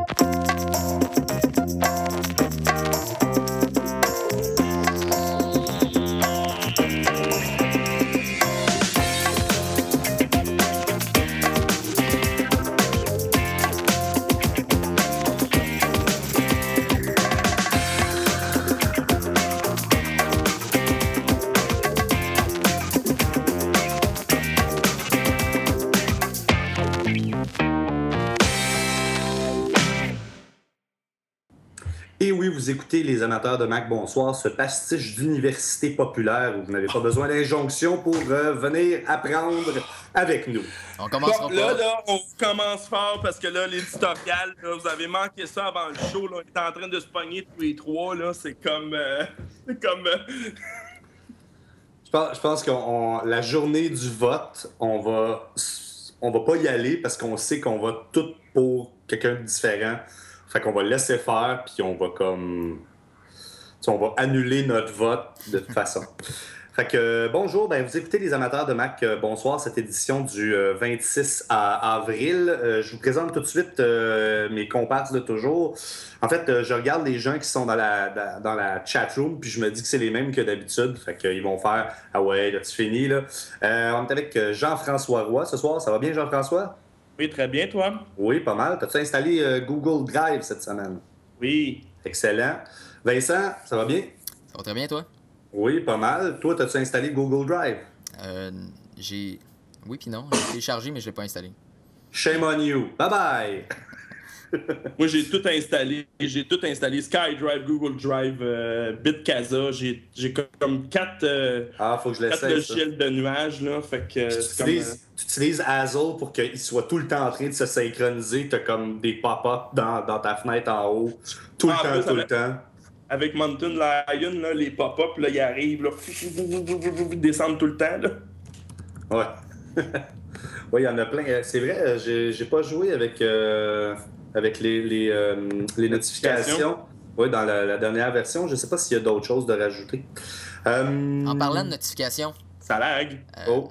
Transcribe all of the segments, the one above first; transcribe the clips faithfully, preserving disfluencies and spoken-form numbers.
Et oui, vous écoutez les amateurs de Mac Bonsoir, ce pastiche d'université populaire où vous n'avez pas besoin d'injonction pour euh, venir apprendre avec nous. On commence bon, là, là, on commence fort parce que là, l'éditorial, là, vous avez manqué ça avant le show. Là, on est en train de se pogner tous les trois. Là, c'est comme... Euh, c'est comme... Euh... Je pense, je pense que la journée du vote, on va, on va pas y aller parce qu'on sait qu'on va tout pour quelqu'un de différent. Fait qu'on va laisser faire, puis on va comme... T'sais, on va annuler notre vote de toute façon. Fait que euh, bonjour, ben, vous écoutez les amateurs de Mac, euh, bonsoir, cette édition du euh, vingt-six avril. Euh, je vous présente tout de suite euh, mes comparses de toujours. En fait, euh, je regarde les gens qui sont dans la, dans la chatroom, puis je me dis que c'est les mêmes que d'habitude. Fait qu'ils vont faire « Ah ouais, là, tu finis, là. Euh, » On est avec Jean-François Roy ce soir. Ça va bien, Jean-François? Oui, très bien, toi? Oui, pas mal. T'as-tu installé euh, Google Drive cette semaine? Oui. Excellent. Vincent, ça va bien? Ça va très bien, toi? Oui, pas mal. Toi, t'as-tu installé Google Drive? Euh, j'ai... Oui puis non. J'ai téléchargé, mais je l'ai pas installé. Shame on you. Bye-bye! Moi, j'ai tout installé. J'ai tout installé. SkyDrive, Google Drive, euh, Bitcasa. J'ai, j'ai comme quatre, euh, ah, faut que je quatre logiciels de nuages. Là, fait que, tu, c'est utilises, comme, euh... tu utilises Hazel pour qu'il soit tout le temps en train de se synchroniser. T'as comme des pop-up dans, dans ta fenêtre en haut. Tout ah, le temps, plus, tout avec, le temps. Avec Mountain Lion, là, les pop-up, là, ils arrivent. Là, ils descendent tout le temps. Là. Ouais. Oui, il y en a plein. C'est vrai, j'ai, j'ai pas joué avec... Euh... Avec les, les, euh, les notifications, oui, dans la, la dernière version. Je ne sais pas s'il y a d'autres choses de rajouter. Euh... En parlant de notifications... Ça lag. Euh, oh.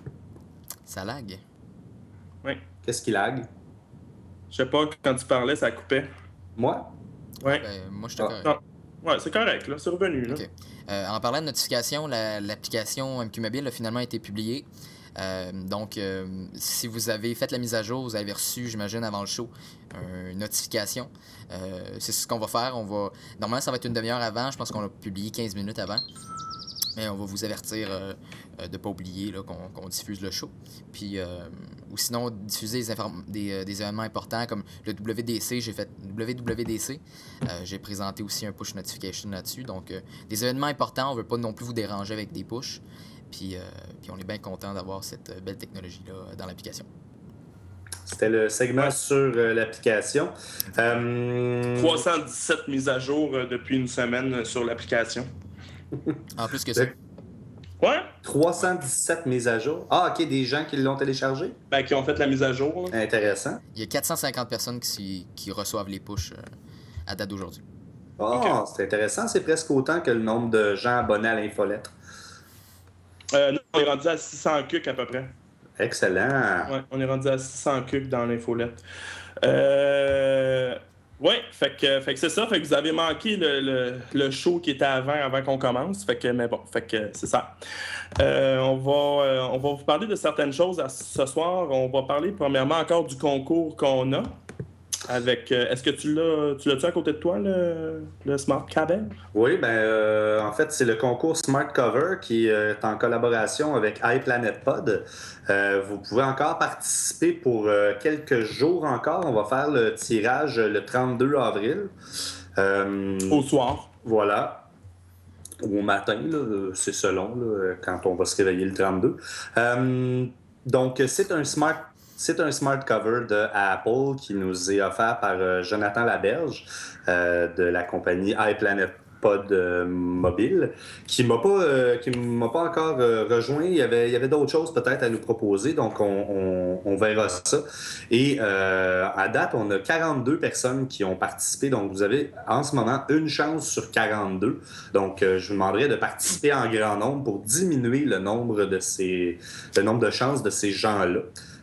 Ça lag? Oui. Qu'est-ce qui lag? Je sais pas, quand tu parlais, ça coupait. Moi? Oui. Ben, moi, je suis ah. correct. Non. Ouais, c'est correct, là. C'est revenu, là. Okay. Euh, en parlant de notifications, la, l'application M Q Mobile a finalement été publiée. Euh, donc, euh, si vous avez fait la mise à jour, vous avez reçu, j'imagine, avant le show, une notification. Euh, c'est ce qu'on va faire. On va... Normalement, ça va être une demi-heure avant. Je pense qu'on l'a publié quinze minutes avant. Mais on va vous avertir euh, de ne pas oublier là, qu'on, qu'on diffuse le show. Puis, euh, ou sinon, diffuser des, inform- des, euh, des événements importants comme le W D C. J'ai fait W W D C. Euh, j'ai présenté aussi un push notification là-dessus. Donc, euh, des événements importants, on ne veut pas non plus vous déranger avec des pushs. Puis, euh, puis on est bien content d'avoir cette belle technologie-là dans l'application. C'était le segment ouais. sur euh, l'application. Euh... trois cent dix-sept mises à jour euh, depuis une semaine sur l'application. En plus que ça. Ouais. trois cent dix-sept mises à jour. Ah, OK, des gens qui l'ont téléchargé? Ben, qui ont fait la mise à jour. Là. Intéressant. Il y a quatre cent cinquante personnes qui, qui reçoivent les pushs euh, à date d'aujourd'hui. Ah, oh, okay. C'est intéressant. C'est presque autant que le nombre de gens abonnés à l'infolettre. Euh, non, on est rendu à six cents cucs à peu près. Excellent. Ouais, on est rendu à six cents cucs dans l'infolette. Euh... Oui, fait que, fait que c'est ça. Fait que vous avez manqué le, le, le show qui était avant, avant qu'on commence. Fait que, mais bon, fait que c'est ça. Euh, on, va, euh, on va vous parler de certaines choses à, ce soir. On va parler premièrement encore du concours qu'on a. Avec, euh, est-ce que tu l'as, tu l'as-tu à côté de toi, le, le Smart Cable? Oui, ben euh, en fait, c'est le concours Smart Cover qui est en collaboration avec iPlanetPod. Euh, vous pouvez encore participer pour euh, quelques jours encore. On va faire le tirage le trente-deux avril. Euh, Au soir. Voilà. Ou au matin, là, c'est selon, là, quand on va se réveiller le trente-deux. Euh, donc, c'est un Smart C'est un smart cover de Apple qui nous est offert par euh, Jonathan Laberge euh, de la compagnie iPlanetPod euh, Mobile, qui m'a pas, euh, qui m'a pas encore euh, rejoint. Il y avait, il y avait d'autres choses peut-être à nous proposer, donc on, on, on verra ça. Et euh, à date, on a quarante-deux personnes qui ont participé, donc vous avez en ce moment une chance sur quarante-deux. Donc euh, je vous demanderai de participer en grand nombre pour diminuer le nombre de ces, le nombre de chances de ces gens-là.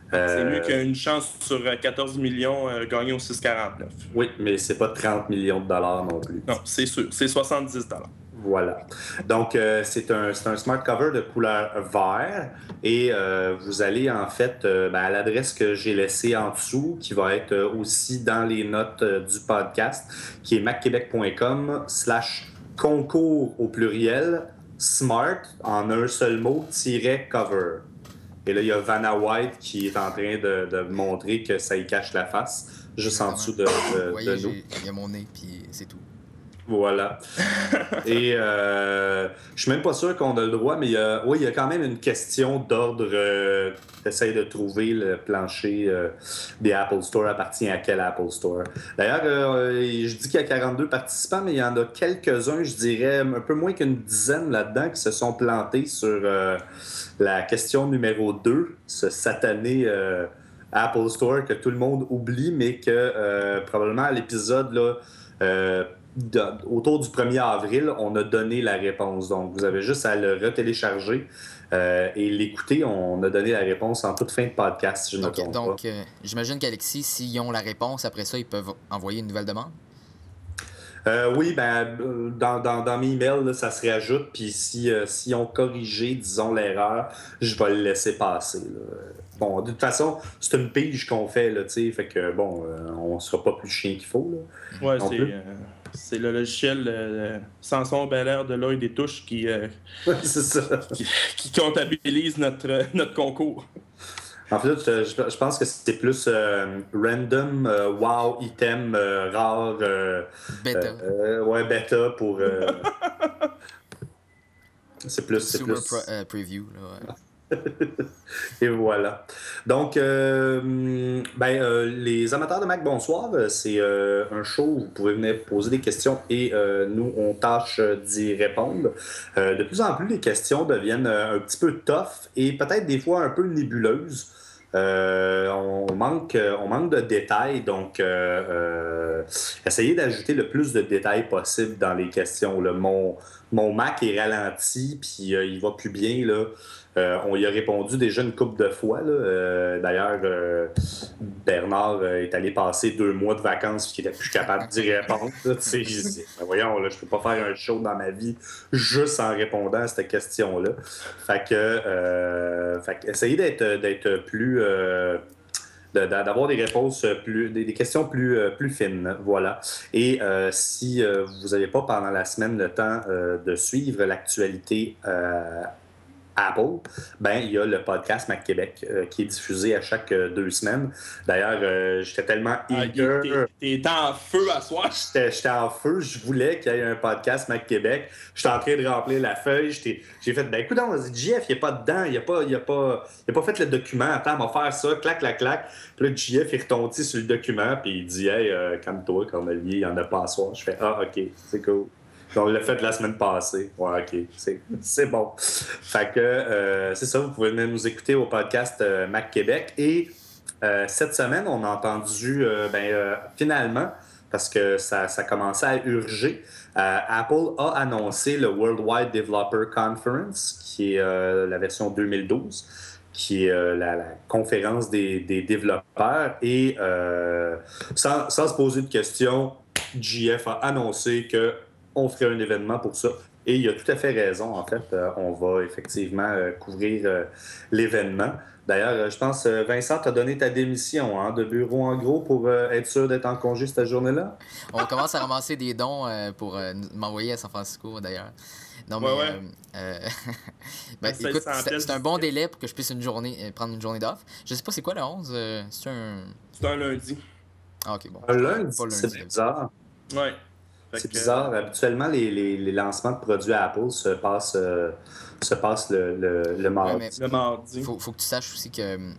Euh, C'est mieux qu'une chance sur quatorze millions euh, gagnée au six quarante-neuf. Oui, mais c'est pas trente millions de dollars non plus. Non, c'est sûr. C'est soixante-dix dollars. Voilà. Donc, euh, c'est un, c'est un smart cover de couleur vert et euh, vous allez en fait euh, ben, à l'adresse que j'ai laissée en dessous, qui va être euh, aussi dans les notes euh, du podcast, qui est macquebec.com slash concours au pluriel, smart, en un seul mot, tiret cover. Et là, il y a Vanna White qui est en train de, de montrer que ça y cache la face, juste en dessous de, de, Vous voyez, de nous. il y a mon nez, puis c'est tout. Voilà. Et euh, je suis même pas sûr qu'on a le droit, mais il y a, oui, il y a quand même une question d'ordre. Euh, T'essayes de trouver le plancher euh, des Apple Store appartient à quel Apple Store. D'ailleurs, euh, je dis qu'il y a quarante-deux participants, mais il y en a quelques-uns, je dirais, un peu moins qu'une dizaine là-dedans qui se sont plantés sur euh, la question numéro deux, ce satané euh, Apple Store que tout le monde oublie, mais que euh, probablement à l'épisode là. Euh, De, autour du premier avril, on a donné la réponse. Donc, vous avez juste à le retélécharger euh, et l'écouter. On a donné la réponse en toute fin de podcast, si je ne me Ok, trompe donc, pas. euh, j'imagine qu'Alexis, s'ils ont la réponse, après ça, ils peuvent envoyer une nouvelle demande? Euh, oui, ben, euh, dans, dans, dans mes emails, là, ça se réajoute. Puis si, euh, si on corrigé, disons, l'erreur, je vais le laisser passer. Là. Bon, de toute façon, c'est une pige qu'on fait, là, tu sais. Fait que, bon, euh, on sera pas plus chien qu'il faut, là. Ouais, Non c'est, plus. euh, c'est le logiciel euh, Samson Bel-Air de l'œil des touches qui, euh, C'est ça. qui, qui comptabilise notre, notre concours. En fait, je, je- je pense que c'est plus euh, random, euh, wow, item euh, rare, euh, Beta. euh, euh, ouais, bêta pour. euh, c'est plus. C'est Consumer plus... pro- euh, preview. Là, ouais. Et voilà. Donc, euh, ben, euh, les amateurs de Mac, bonsoir. C'est euh, un show où vous pouvez venir poser des questions et euh, nous, on tâche d'y répondre. Euh, de plus en plus, les questions deviennent euh, un petit peu tough et peut-être des fois un peu nébuleuses. Euh, on, manque, on manque de détails, donc euh, euh, essayez d'ajouter le plus de détails possible dans les questions. Là. Mon, mon Mac est ralenti, puis euh, il va plus bien. Là. Euh, on y a répondu déjà une couple de fois. Là. Euh, d'ailleurs, euh, Bernard euh, est allé passer deux mois de vacances et il n'était plus capable d'y répondre. Là. Tu sais, je dis, ben voyons, là, je peux pas faire un show dans ma vie juste en répondant à cette question-là. Fait que, euh, fait que essayez d'être, d'être plus... Euh, de- d'avoir des réponses plus, des, des questions plus, euh, plus fines, voilà. Et euh, si euh, vous n'avez pas pendant la semaine le temps euh, de suivre l'actualité euh, Apple, ben il y a le podcast Mac Québec euh, qui est diffusé à chaque euh, deux semaines. D'ailleurs, euh, j'étais tellement Ah, eager. t'es, t'es en feu à soir. J'étais, j'étais en feu, je voulais qu'il y ait un podcast Mac Québec. J'étais en train de remplir la feuille. J'étais, j'ai fait, ben écoute, J F, il n'est pas dedans, il n'a pas, il a pas, il a pas fait le document. Attends, on va faire ça, clac, clac, clac. Puis là, J F, il retourne sur le document, puis il dit, hey, euh, calme-toi, Cornelier, il n'y en a pas à soir. Je fais, ah, ok, c'est cool. On l'a fait la semaine passée. Ouais, ok, c'est, c'est bon. Fait que euh, c'est ça, vous pouvez venir nous écouter au podcast euh, Mac Québec. Et euh, cette semaine, on a entendu, euh, ben, euh, finalement, parce que ça, ça commençait à urger, euh, Apple a annoncé le Worldwide Developer Conference, qui est euh, la version deux mille douze, qui est euh, la, la conférence des, des développeurs. Et euh, sans, sans se poser de questions, J F a annoncé que on ferait un événement pour ça. Et il a tout à fait raison, en fait. Euh, on va effectivement euh, couvrir euh, l'événement. D'ailleurs, euh, je pense, euh, Vincent, tu as donné ta démission hein, de bureau en gros pour euh, être sûr d'être en congé cette journée-là? On commence à ramasser des dons euh, pour euh, m'envoyer à San Francisco, d'ailleurs. Non, mais. Ouais, ouais. euh, euh, ben, Ça, écoute, ça c'est, appelle c'est un du- bon délai pour que je puisse une journée, euh, prendre une journée d'off. Je sais pas c'est quoi le onze. euh, c'est un. C'est un lundi. Ah, ok, bon. Un lundi, Pas c'est lundi. bizarre. Ouais. Fait C'est que, bizarre. Habituellement, les, les, les lancements de produits Apple se passent, euh, se passent le, le, le mardi. mais- Le mardi. Faut, faut que tu saches aussi que euh,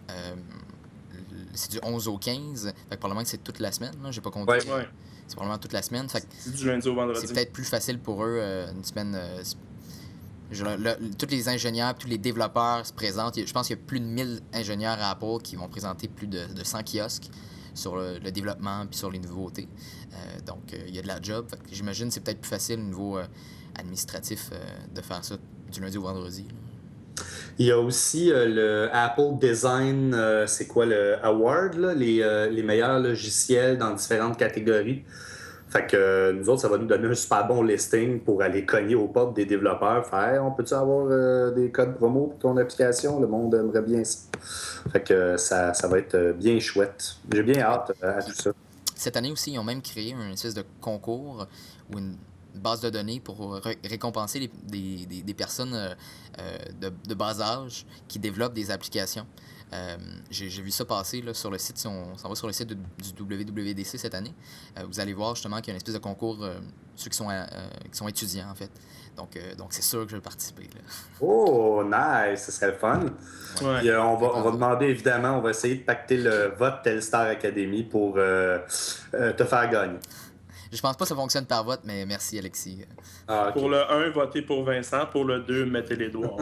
c'est du onze au quinze. Fait que probablement que c'est toute la semaine. Là, j'ai pas compté. Ouais. Ouais. C'est probablement toute la semaine. Fait que C'est du lundi au vendredi. c'est peut-être plus facile pour eux euh, une semaine. euh, je- le- le- tous les ingénieurs, tous les développeurs se présentent. Il y a- Je pense qu'il y a plus de mille ingénieurs à Apple qui vont présenter plus de, de cent kiosques sur le, le développement puis sur les nouveautés. Euh, donc, euh, il y a de la job. Fait que j'imagine que c'est peut-être plus facile au niveau euh, administratif euh, de faire ça du lundi au vendredi. là. Il y a aussi euh, le Apple Design, euh, c'est quoi le Award, là, les, euh, les meilleurs logiciels dans différentes catégories. Fait que euh, nous autres, ça va nous donner un super bon listing pour aller cogner aux portes des développeurs, faire hey, on peut-tu avoir euh, des codes promo pour ton application? Le monde aimerait bien ça. Fait que euh, ça, ça va être euh, bien chouette. J'ai bien hâte euh, à tout ça. Cette année aussi, ils ont même créé une espèce de concours ou une base de données pour ré- récompenser les- des, des- des personnes euh, euh, de, de bas âge qui développent des applications. Euh, j'ai, j'ai vu ça passer là, sur le site, si on s'en va sur le site de- du W W D C cette année, euh, vous allez voir justement qu'il y a une espèce de concours, euh, ceux qui sont, euh, qui sont étudiants en fait. Donc, euh, donc c'est sûr que je vais participer. Là. Oh, nice! Ce serait le fun. Ouais. Puis, euh, on, va, on va Bravo. demander, évidemment, on va essayer de pacter le vote Telstar Academy pour euh, euh, te faire gagner. Je pense pas que ça fonctionne par vote, mais merci Alexis. Ah, ok. Pour le un, votez pour Vincent. Pour le deux, mettez les doigts.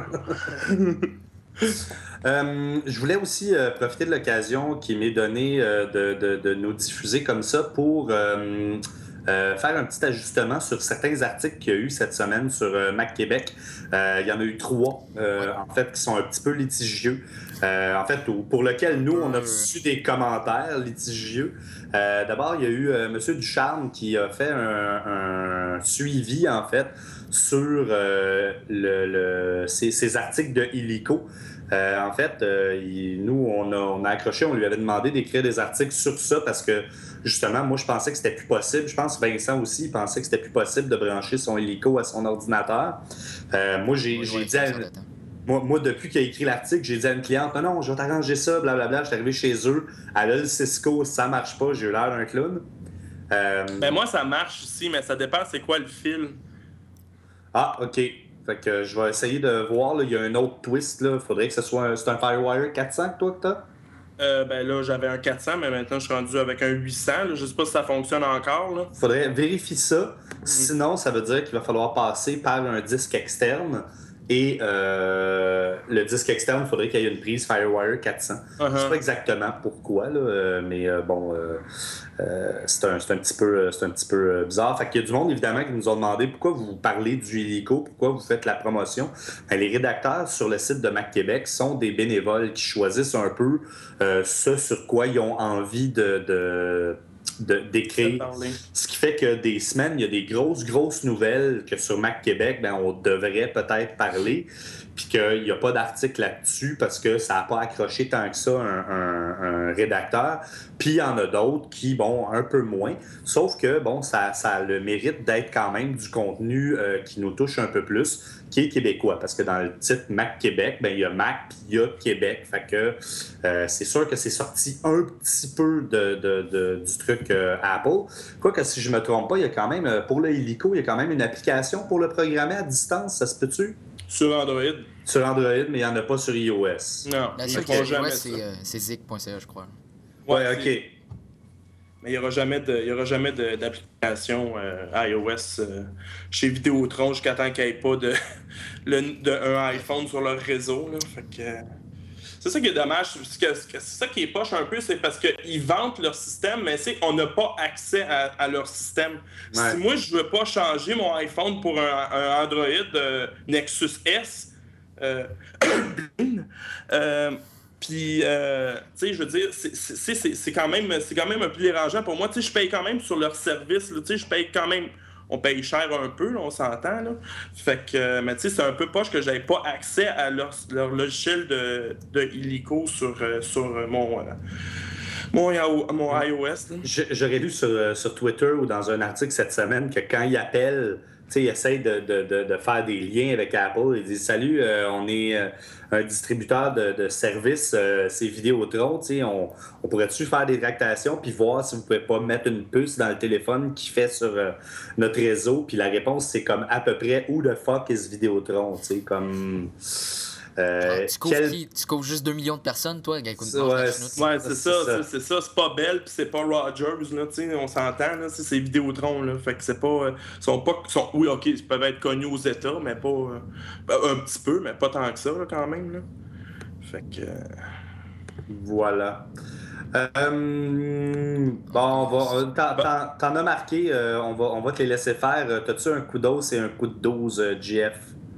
Euh, je voulais aussi euh, profiter de l'occasion qui m'est donnée euh, de, de, de nous diffuser comme ça pour euh, euh, faire un petit ajustement sur certains articles qu'il y a eu cette semaine sur euh, Mac Québec. Euh, il y en a eu trois, euh, Ouais. en fait, qui sont un petit peu litigieux. Euh, en fait, au- pour lequel nous, on a reçu des commentaires litigieux. Euh, D'abord, il y a eu euh, M. Ducharme qui a fait un, un suivi, en fait, sur euh, le, le- ces, ces articles de Illico. Euh, en fait, euh, il- nous, on a, on a accroché, on lui avait demandé d'écrire des articles sur ça parce que, justement, moi, je pensais que c'était plus possible. Je pense que Vincent aussi, il pensait que c'était plus possible de brancher son Illico à son ordinateur. Euh, moi, j'ai Ouais, j'ai ouais, dit à, ça, ça date, hein. moi, moi, depuis qu'il a écrit l'article, j'ai dit à une cliente, non, non, je vais t'arranger ça, blablabla. Je suis arrivé chez eux, elle a le Cisco, ça marche pas, j'ai eu l'air d'un clown. Euh, Ben moi, ça marche ici, mais ça dépend c'est quoi le fil. Ah, OK. Fait que euh, je vais essayer de voir, là, il y a un autre twist, là. Faudrait que ce soit un, c'est un Firewire quatre cents que toi que t'as? Euh, ben là, j'avais un quatre cents, mais maintenant, je suis rendu avec un huit cents. Là. Je sais pas si ça fonctionne encore. Là. Faudrait vérifier ça. Sinon, ça veut dire qu'il va falloir passer par un disque externe. Et euh, le disque externe, il faudrait qu'il y ait une prise Firewire quatre cents. Uh-huh. Je sais pas exactement pourquoi, là, euh, mais euh, bon, euh, euh, c'est un, c'est un petit peu, c'est un petit peu euh, bizarre. Fait qu'il y a du monde, évidemment, qui nous ont demandé pourquoi vous parlez du Illico, pourquoi vous faites la promotion. Ben, les rédacteurs sur le site de Mac Québec sont des bénévoles qui choisissent un peu euh, ce sur quoi ils ont envie de... de de- d'écrire. Ce qui fait que des semaines, il y a des grosses, grosses nouvelles que sur Mac Québec, ben, on devrait peut-être parler, puis qu'il n'y a pas d'article là-dessus parce que ça n'a pas accroché tant que ça un, un- un rédacteur. Puis il y en a d'autres qui, bon, un peu moins. Sauf que, bon, ça, ça a le mérite d'être quand même du contenu euh, qui nous touche un peu plus, qui est québécois. Parce que dans le titre Mac Québec, ben, il y a Mac puis il y a Québec. Fait que euh, c'est sûr que c'est sorti un petit peu de, de, de- du truc euh, Apple. Quoique, si je me trompe pas, il y a quand même, euh, pour le Illico, il y a quand même une application pour le programmer à distance. Ça se peut-tu? Sur Android. Sur Android, mais il n'y en a pas sur iOS. Non, La ils seule ne que font j'ai jamais joué, ça. c'est euh, c'est zik point c a, je crois. Ouais, c'est- OK. Mais il n'y aura jamais de- il y aura jamais de- d'application euh, iOS euh, chez Vidéotron jusqu'à temps qu'il n'y ait pas de, le- de un iPhone sur leur réseau. Là. Fait que, euh, c'est ça qui est dommage. C'est que- c'est ça qui est poche un peu, c'est parce qu'ils vantent leur système, mais c'est on n'a pas accès à, à leur système. Ouais. Si moi, je veux pas changer mon iPhone pour un, un Android euh, Nexus S, euh, euh, puis, euh, tu sais, je veux dire, c'est- c'est c'est- c'est quand même c'est quand même un peu dérangeant pour moi. Tu sais, je paye quand même sur leur service. là. Tu sais, je paye quand même... On paye cher un peu, là, on s'entend. Là. Fait que, euh, mais tu sais, c'est un peu poche que j'avais pas accès à leur, leur logiciel de, de Illico sur, euh, sur mon, euh, mon, Yahoo- mon iOS. là. Je- J'aurais lu sur, euh, sur Twitter ou dans un article cette semaine que quand ils appellent, tu sais, ils essayent de, de, de, de faire des liens avec Apple. Ils disent salut, euh, on est euh, un distributeur de, de services, euh, c'est Vidéotron, tu sais, on, on pourrait-tu faire des tractations puis voir si vous pouvez pas mettre une puce dans le téléphone qui fait sur euh, notre réseau. Puis la réponse, c'est comme à peu près who the fuck is Vidéotron, tu sais, comme. Euh, Ah, tu, couvres quel- qui- tu couvres juste deux millions de personnes, toi, avec Ça, ouais, Ouais, c'est C'est ça, ça. c'est c'est ça. C'est pas Bell, puis c'est pas Rogers, là, tu sais, on s'entend, là, c'est c'est Vidéotron, là. Fait que c'est pas. euh, sont pas sont, oui, ok, ils peuvent être connus aux États, mais pas. euh, ben, un petit peu, mais pas tant que ça, là, quand même, là. Fait que. euh, Voilà. Euh, bon, on va. euh, T'en, t'en- t'en as marqué, euh, on, va, on va te les laisser faire. Euh, T'as-tu un coup d'os et un coup de dose, euh, G F?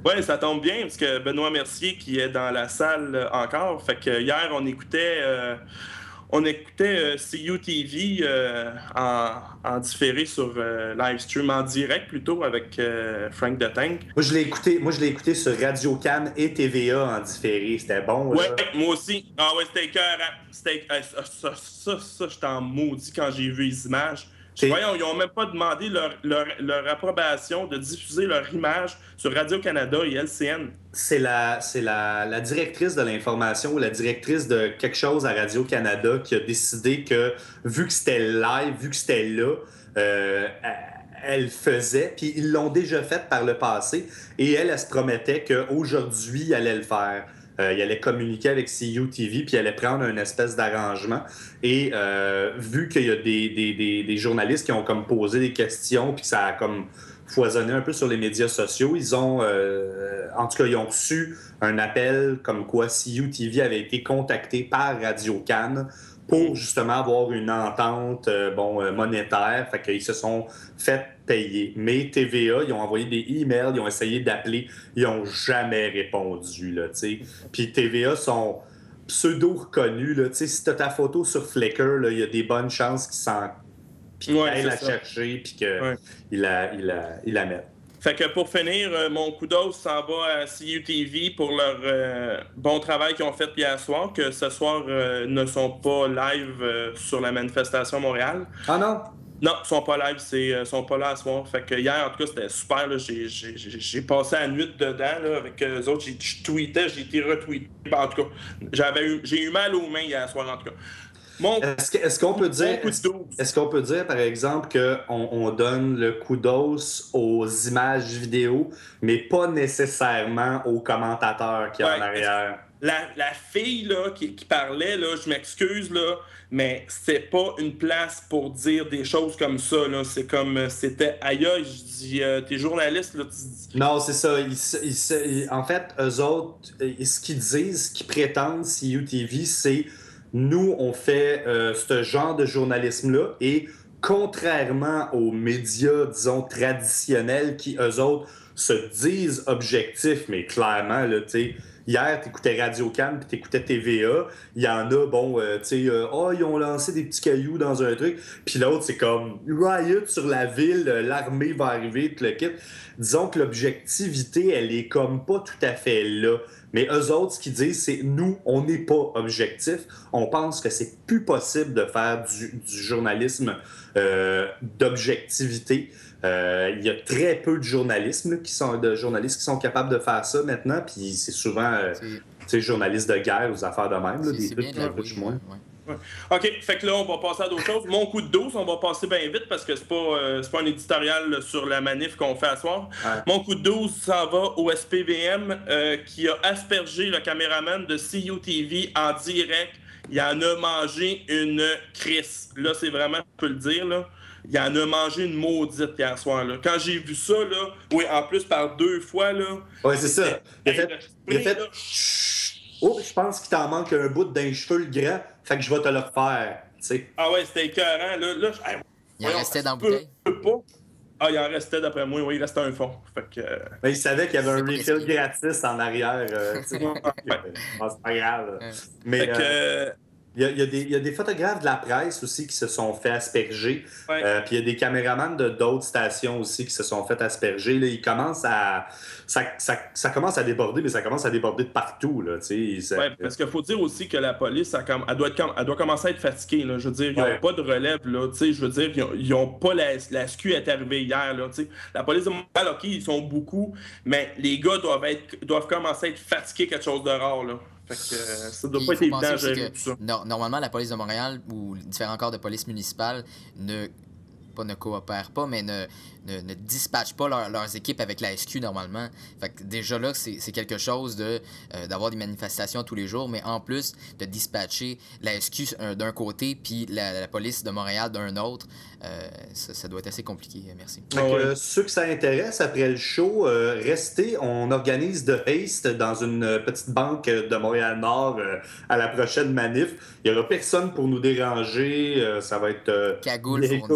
Oui, ça tombe bien, parce que Benoît Mercier qui est dans la salle euh, encore. Fait que hier, on écoutait, euh, on écoutait euh, C U T V euh, en, en différé sur euh, live stream, en direct plutôt, avec euh, Frank the Tank. Moi, je l'ai écouté, moi, je l'ai écouté sur Radio-Can et T V A en différé. C'était bon, là. Ouais, moi aussi. Ah ouais, c'était écœurant. C'était... euh, Ça, ça, ça, ça j'étais en maudit quand j'ai vu les images. T'es- Voyons, ils n'ont même pas demandé leur, leur, leur approbation de diffuser leur image sur Radio-Canada et L C N. C'est la, c'est la, la directrice de l'information ou la directrice de quelque chose à Radio-Canada qui a décidé que, vu que c'était live, vu que c'était là, euh, elle faisait, puis ils l'ont déjà fait par le passé, et elle, elle se promettait qu'aujourd'hui, elle allait le faire. Euh, il allait communiquer avec C U T V, puis il allait prendre une espèce d'arrangement. Et euh, vu qu'il y a des, des, des, des journalistes qui ont comme posé des questions, puis que ça a comme foisonné un peu sur les médias sociaux, ils ont, euh, en tout cas, ils ont reçu un appel comme quoi C U T V avait été contacté par Radio-Can pour justement avoir une entente euh, bon, euh, monétaire. Fait qu'ils se sont fait payer. Mais T V A, ils ont envoyé des emails, ils ont essayé d'appeler, ils n'ont jamais répondu, là, tu sais. Puis T V A sont pseudo-reconnus, là, tu sais. Si tu as ta photo sur Flickr, là, il y a des bonnes chances qu'ils s'en... Puis qu'ils Ouais, aillent c'est la ça. chercher, puis qu'ils Ouais. la, ils la, ils la mettent. Fait que pour finir, euh, mon coup d'os s'en va à C U T V pour leur euh, bon travail qu'ils ont fait hier soir, que ce soir euh, ne sont pas live euh, sur la manifestation Montréal. Ah non? Non, ils sont pas live, c'est euh, sont pas là à soir. Fait que hier, en tout cas, c'était super. Là. J'ai, j'ai, j'ai j'ai passé la nuit dedans là, avec eux autres. J'ai, je tweetais, j'ai été retweeté. En tout cas, j'avais eu, j'ai eu mal aux mains hier soir, en tout cas. Mon, Est-ce, que- est-ce qu'on peut dire, coup de est-ce, douze. est-ce qu'on peut dire, par exemple, qu'on on donne le coup d'os aux images vidéo, mais pas nécessairement aux commentateurs qui sont Ouais. en arrière? La, la fille là, qui, qui parlait, là, je m'excuse, là, mais c'est pas une place pour dire des choses comme ça. Là. C'est comme euh, c'était aïe, aïe, je dis, euh, t'es journaliste, là, tu dis. Non, c'est ça. Ils se- ils se- ils- en fait, eux autres, euh, ce qu'ils disent, ce qu'ils prétendent, C U T V, c'est nous, on fait euh, ce genre de journalisme-là et contrairement aux médias, disons, traditionnels qui, eux autres, se disent objectifs, mais clairement, là, tu sais, hier, t'écoutais Radio-Can puis t'écoutais T V A, il y en a, bon, euh, tu sais, euh, oh, ils ont lancé des petits cailloux dans un truc, puis l'autre, c'est comme riot sur la ville, euh, l'armée va arriver, tout le kit. Disons que l'objectivité, elle est comme pas tout à fait là. Mais eux autres, ce qu'ils disent, c'est nous, on n'est pas objectif. On pense que c'est plus possible de faire du, du journalisme euh, d'objectivité. Euh, il y a très peu de journalisme là, qui sont, de journalistes qui sont capables de faire ça maintenant. Puis c'est souvent euh, tu sais, journalistes de guerre ou des affaires de même, là, C'est, des c'est trucs bien qui de me touchent moins. ouais. Ouais. OK, fait que là, on va passer à d'autres choses. Mon coup de douze, on va passer bien vite parce que c'est pas, euh, c'est pas un éditorial là, sur la manif qu'on fait à soir. Ouais. Mon coup de douze s'en va au S P V M euh, qui a aspergé le caméraman de C U T V en direct. Il en a mangé une crisse. Là, c'est vraiment, je peux le dire, là. Il en a mangé une maudite hier soir. Là. Quand j'ai vu ça, là, oui, en plus par deux fois, là. Ouais, c'est ça. Il a Hey, fait, le il a spray, fait là, Chut! Oh, je pense qu'il t'en manque un bout d'un cheveu le grand, fait que je vais te le refaire. Tu sais. Ah ouais, c'était écœurant. Là, là, je- hey, Il en voyons, restait ça dans la se peut bouteille. pas. Ah, il en restait d'après moi. Oui, il restait un fond. Fait que. euh, Mais il savait qu'il y avait un C'est pas refill risqué. gratis en arrière. Euh, tu sais. Ouais. Bon, c'est pas grave. Ouais. Mais Fait que. euh, euh, il y, a, il y a des, il y a des photographes de la presse aussi qui se sont fait asperger. Ouais. Euh, puis il y a des caméramans de d'autres stations aussi qui se sont fait asperger. Là, ils commencent à, ça, ça, ça commence à déborder, mais ça commence à déborder de partout. Là, tu sais. Ça- Ouais, parce qu'il faut dire aussi que la police, elle, com- elle doit, être com- elle doit commencer à être fatiguée. Là. Je veux dire, ils n'ont Ouais. pas de relève. Là. Tu sais, je veux dire, ils ont, ils ont pas la, la S Q est arrivée hier. Là, tu sais. La police de Montréal, OK, ils sont beaucoup, mais les gars doivent, être, doivent commencer à être fatigués, quelque chose de rare. Là. Fait que euh, ça doit Puis, pas il être faut évident penser à aussi gérer que, tout ça. no- normalement, la police de Montréal ou différents corps de police municipale ne, pas ne coopèrent pas, mais ne, ne, ne dispatchent pas leur- leurs équipes avec la S Q normalement. Fait que déjà là, c'est, c'est quelque chose de, euh, d'avoir des manifestations tous les jours, mais en plus de dispatcher la S Q euh, d'un côté puis la, la police de Montréal d'un autre, euh, ça, ça doit être assez compliqué. Merci. Fait que, Ah ouais. euh, ceux que ça intéresse, après le show, euh, restez. On organise de Haste dans une euh, petite banque euh, de Montréal-Nord euh, à la prochaine manif. Il n'y aura personne pour nous déranger. euh, ça va être euh, Cagoule bien fournie. cool. euh,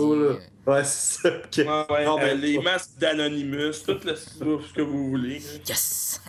Ouais, c'est ça. ok. Ouais, ouais, Non, euh, ben, les masques d'Anonymous, tout le, ce que vous voulez. Yes!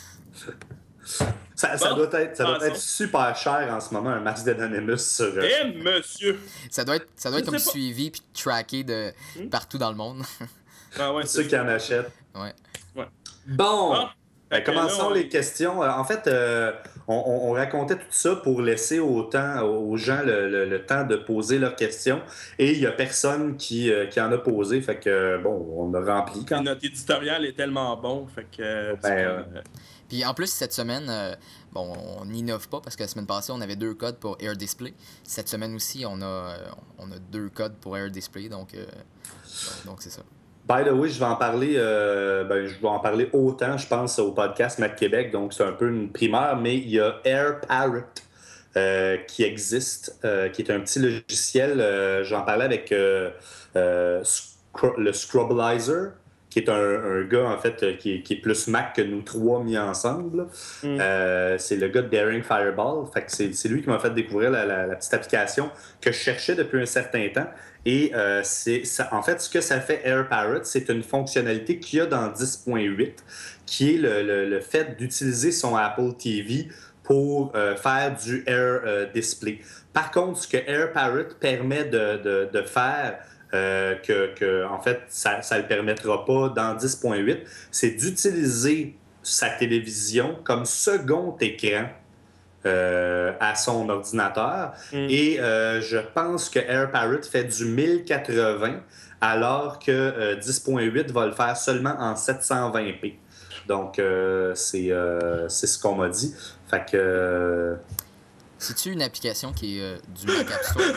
ça, ça, Bon, doit être, ça doit être passons. super cher en ce moment, un masque d'Anonymous sur. euh, Eh, monsieur! Ça doit être, ça doit Je être comme sais pas. suivi puis traqué de Hmm? partout dans le monde. Ah ouais, ceux c'est qui ça. en achètent. Ouais. Ouais. Bon, Bon, ben, fait que commençons là, on- les questions. Euh, En fait, euh, on, on- on racontait tout ça pour laisser au temps- aux gens le, le- le temps de poser leurs questions. Et il n'y a personne qui, euh, qui en a posé. Fait que, bon, on a rempli Puis quand notre éditorial est tellement bon, fait que euh, c'est Ben, comme, euh, euh, Puis en plus, cette semaine, euh, bon, on n'innove pas parce que la semaine passée, on avait deux codes pour Air Display. Cette semaine aussi, on a, euh, on a deux codes pour Air Display, donc euh, donc donc c'est ça. by the way, je vais en parler, euh, ben, je vais en parler autant, je pense, au podcast Mac Québec. Donc, c'est un peu une primeur, mais il y a Air Parrot euh, qui existe, euh, qui est un petit logiciel. Euh, j'en parlais avec euh, euh, Scru- le Scrubblizer, qui est un, un gars, en fait, euh, qui est, qui est plus Mac que nous trois mis ensemble. hmm. Euh, c'est le gars de Daring Fireball. Fait que c'est, c'est lui qui m'a fait découvrir la, la- la petite application que je cherchais depuis un certain temps. Et euh, c'est, ça, en fait, ce que ça fait Air Parrot, c'est une fonctionnalité qu'il y a dans dix point huit, qui est le, le- le fait d'utiliser son Apple T V pour euh, faire du Air euh, Display. Par contre, ce que Air Parrot permet de, de- de faire, euh, que, que, en fait, ça ne le permettra pas dans dix point huit, c'est d'utiliser sa télévision comme second écran euh, à son ordinateur. Mm. Et euh, je pense que Air Parrot fait du mille quatre-vingts, alors que euh, dix point huit va le faire seulement en sept cent vingt p. Donc, euh, c'est euh, c'est ce qu'on m'a dit. Fait que. euh, C'est-tu une application qui est euh, du Mac App Store?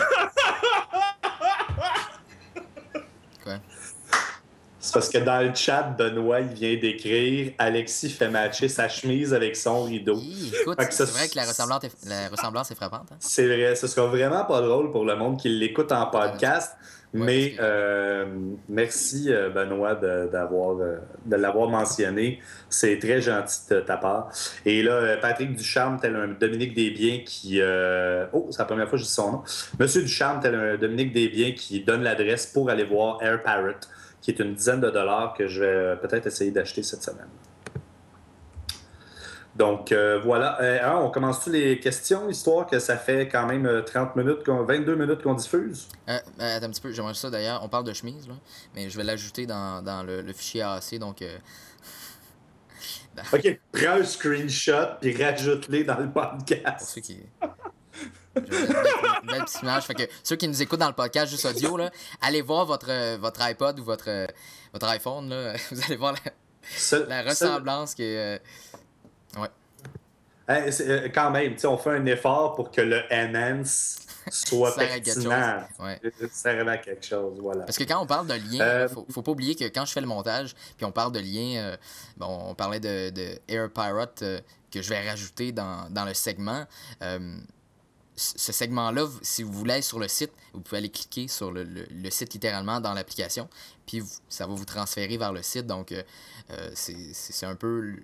Quoi? C'est parce que dans le chat, Benoît, il vient d'écrire Alexis fait matcher sa chemise avec son rideau. Hi, écoute, Fait que ça- c'est vrai que la ressemblance est, la ressemblance est frappante. Hein? C'est vrai, ce sera vraiment pas drôle pour le monde qui l'écoute en podcast. Ouais, Mais parce que- euh, merci euh, Benoît de, d'avoir, euh, de l'avoir mentionné. C'est très gentil de ta part. Et là, euh, Patrick Ducharme, tel un Dominique Desbiens qui... euh, Oh, c'est la première fois que je dis son nom. Monsieur Ducharme, tel un Dominique Desbiens qui donne l'adresse pour aller voir Air Parrot, qui est une dizaine de dollars que je vais euh, peut-être essayer d'acheter cette semaine. Donc euh, voilà. Euh, alors, on commence-tu les questions, histoire que ça fait quand même euh, trente minutes, qu'on- vingt-deux minutes qu'on diffuse? Euh, euh, attends un petit peu, j'aimerais ça d'ailleurs. On parle de chemise, là, mais je vais l'ajouter dans, dans le, le fichier A A C, donc. Euh... OK, prends un screenshot puis rajoute-les dans le Pour podcast. ceux qui. Je vais mettre une belle- une belle petite image. Fait que ceux qui nous écoutent dans le podcast juste audio, là, allez voir votre, euh, votre iPod ou votre, euh, votre iPhone. Là. Vous allez voir la, Seul- la seul- ressemblance qui est. euh, Ouais. Hein, c'est, euh, quand même, tu sais, on fait un effort pour que le enhance soit Ça sert à quelque pertinent. chose. Ouais. Ça serve à quelque chose, voilà. Parce que quand on parle de lien, Euh, faut, faut pas oublier que quand je fais le montage, puis on parle de lien, euh, bon, on parlait de, de Air Pirate euh, que je vais rajouter dans, dans le segment. Euh, c- ce segment-là, v- si vous voulez aller sur le site, vous pouvez aller cliquer sur le, le- le site littéralement dans l'application, puis vous- ça va vous transférer vers le site. Donc, euh, euh, c'est c'est- c'est un peu le,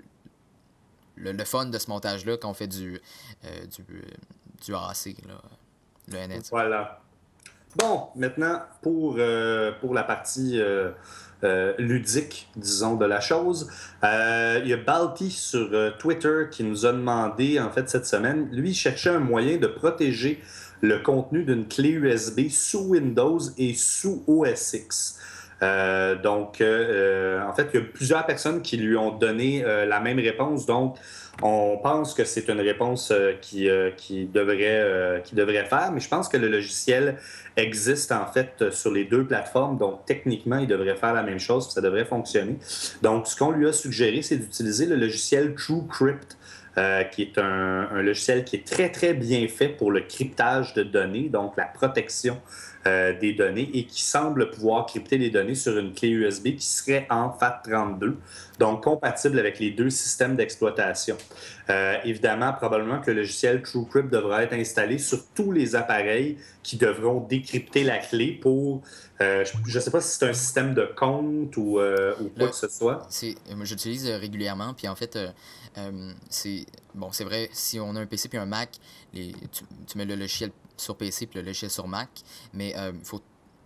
le- le fun de ce montage-là quand on fait du, euh, du, euh, du A A C, là, le N N. Voilà. Bon, maintenant, pour, euh, pour la partie euh, euh, ludique, disons, de la chose, euh, il y a Balti sur euh, Twitter qui nous a demandé, en fait, cette semaine, lui, il cherchait un moyen de protéger le contenu d'une clé U S B sous Windows et sous O S X. Euh, donc, euh, en fait, il y a plusieurs personnes qui lui ont donné euh, la même réponse. Donc, on pense que c'est une réponse euh, qui, euh, qui, devrait, euh, qui devrait faire, mais je pense que le logiciel existe en fait sur les deux plateformes. Donc, techniquement, il devrait faire la même chose, ça devrait fonctionner. Donc, ce qu'on lui a suggéré, c'est d'utiliser le logiciel TrueCrypt. Euh, qui est un, un logiciel qui est très, très bien fait pour le cryptage de données, donc la protection euh, des données, et qui semble pouvoir crypter les données sur une clé U S B qui serait en F A T trente-deux, donc compatible avec les deux systèmes d'exploitation. Euh, évidemment, probablement que le logiciel TrueCrypt devra être installé sur tous les appareils qui devront décrypter la clé pour... Euh, je ne sais pas si c'est un système de compte ou, euh, ou quoi Le- que ce soit. C'est, euh, moi, j'utilise euh, régulièrement, puis en fait, euh, euh, c'est bon, c'est vrai, si on a un P C puis un Mac, les, tu, tu mets le logiciel sur P C puis le logiciel sur Mac, mais euh, faut,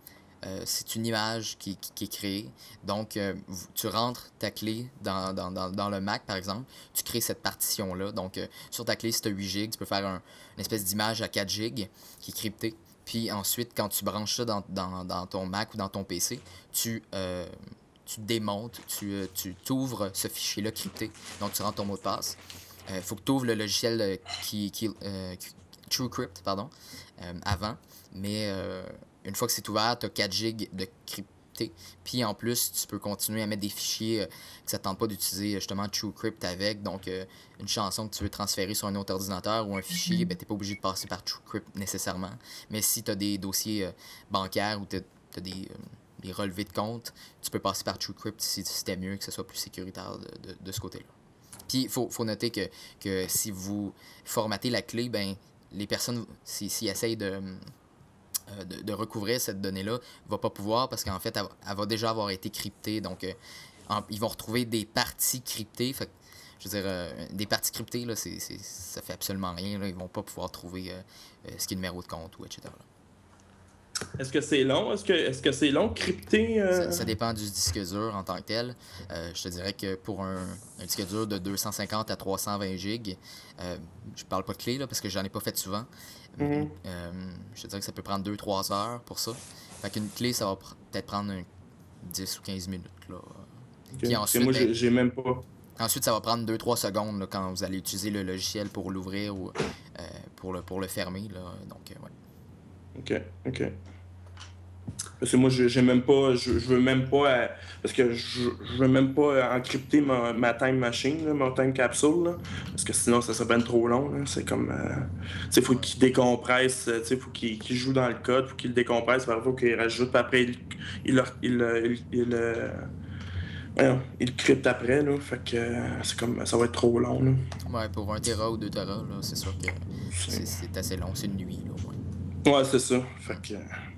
euh, c'est une image qui, qui, qui est créée. Donc, euh, tu rentres ta clé dans, dans, dans, dans le Mac, par exemple, tu crées cette partition-là. Donc, euh, sur ta clé, si tu as huit gigs, tu peux faire un, une espèce d'image à quatre gigs qui est cryptée. Puis ensuite, quand tu branches ça dans, dans, dans ton Mac ou dans ton P C, tu, euh, tu démontes, tu, tu t'ouvres ce fichier-là crypté. Donc, tu rentres ton mot de passe. Il euh, faut que tu ouvres le logiciel qui, qui, euh, TrueCrypt, pardon, euh, avant. Mais euh, une fois que c'est ouvert, tu as quatre gigs de crypté. Puis en plus, tu peux continuer à mettre des fichiers euh, que ça ne tente pas d'utiliser justement TrueCrypt avec. Donc, euh, une chanson que tu veux transférer sur un autre ordinateur ou un fichier, ben, tu n'es pas obligé de passer par TrueCrypt nécessairement. Mais si tu as des dossiers euh, bancaires ou tu as des, euh, des relevés de compte, tu peux passer par TrueCrypt si c'était mieux, que ce soit plus sécuritaire de, de, de ce côté-là. Puis, il faut, faut noter que, que si vous formatez la clé, ben les personnes, s'ils si, si essayent de, euh, de, de recouvrir cette donnée-là, ne vont pas pouvoir parce qu'en fait, elle, elle va déjà avoir été cryptée. Donc, euh, en, ils vont retrouver des parties cryptées. Fait, je veux dire, euh, des parties cryptées, là, c'est, c'est, ça fait absolument rien. Là. Ils ne vont pas pouvoir trouver euh, euh, ce qui est le numéro de compte ou et cetera. Là. Est-ce que c'est long? Est-ce que, est-ce que c'est long, crypté? Euh... Ça, ça dépend du disque dur en tant que tel. Euh, je te dirais que pour un, un disque dur de deux cent cinquante à trois cent vingt gigs, euh, je parle pas de clé là, parce que j'en ai pas fait souvent. Mm-hmm. Euh, je te dirais que ça peut prendre deux à trois heures pour ça. Fait qu'une clé, ça va pr- peut-être prendre un dix ou quinze minutes. Là. Okay. Puis ensuite, moi, ben, j'ai, j'ai même pas. Ensuite, ça va prendre deux à trois secondes là, quand vous allez utiliser le logiciel pour l'ouvrir ou euh, pour, le, pour le fermer. Là. Donc, euh, ouais. OK, OK. Parce que moi, je j'ai même pas, je, je veux même pas, euh, parce que je, je veux même pas encrypter ma, ma time machine, là, ma time capsule, là, parce que sinon, ça serait bien trop long. Là. C'est comme, euh, tu sais, faut qu'il décompresse, tu sais, faut qu'il, qu'il joue dans le code, faut qu'il le décompresse, parfois qu'il rajoute, puis après, il, il, il, il, il, il, ouais, il crypte après, là, fait que euh, c'est comme, ça va être trop long. Là. Ouais, pour un téra ou deux téra, là, c'est sûr que c'est, c'est assez long, c'est une nuit, là, ouais. Ouais, c'est ça, fait que...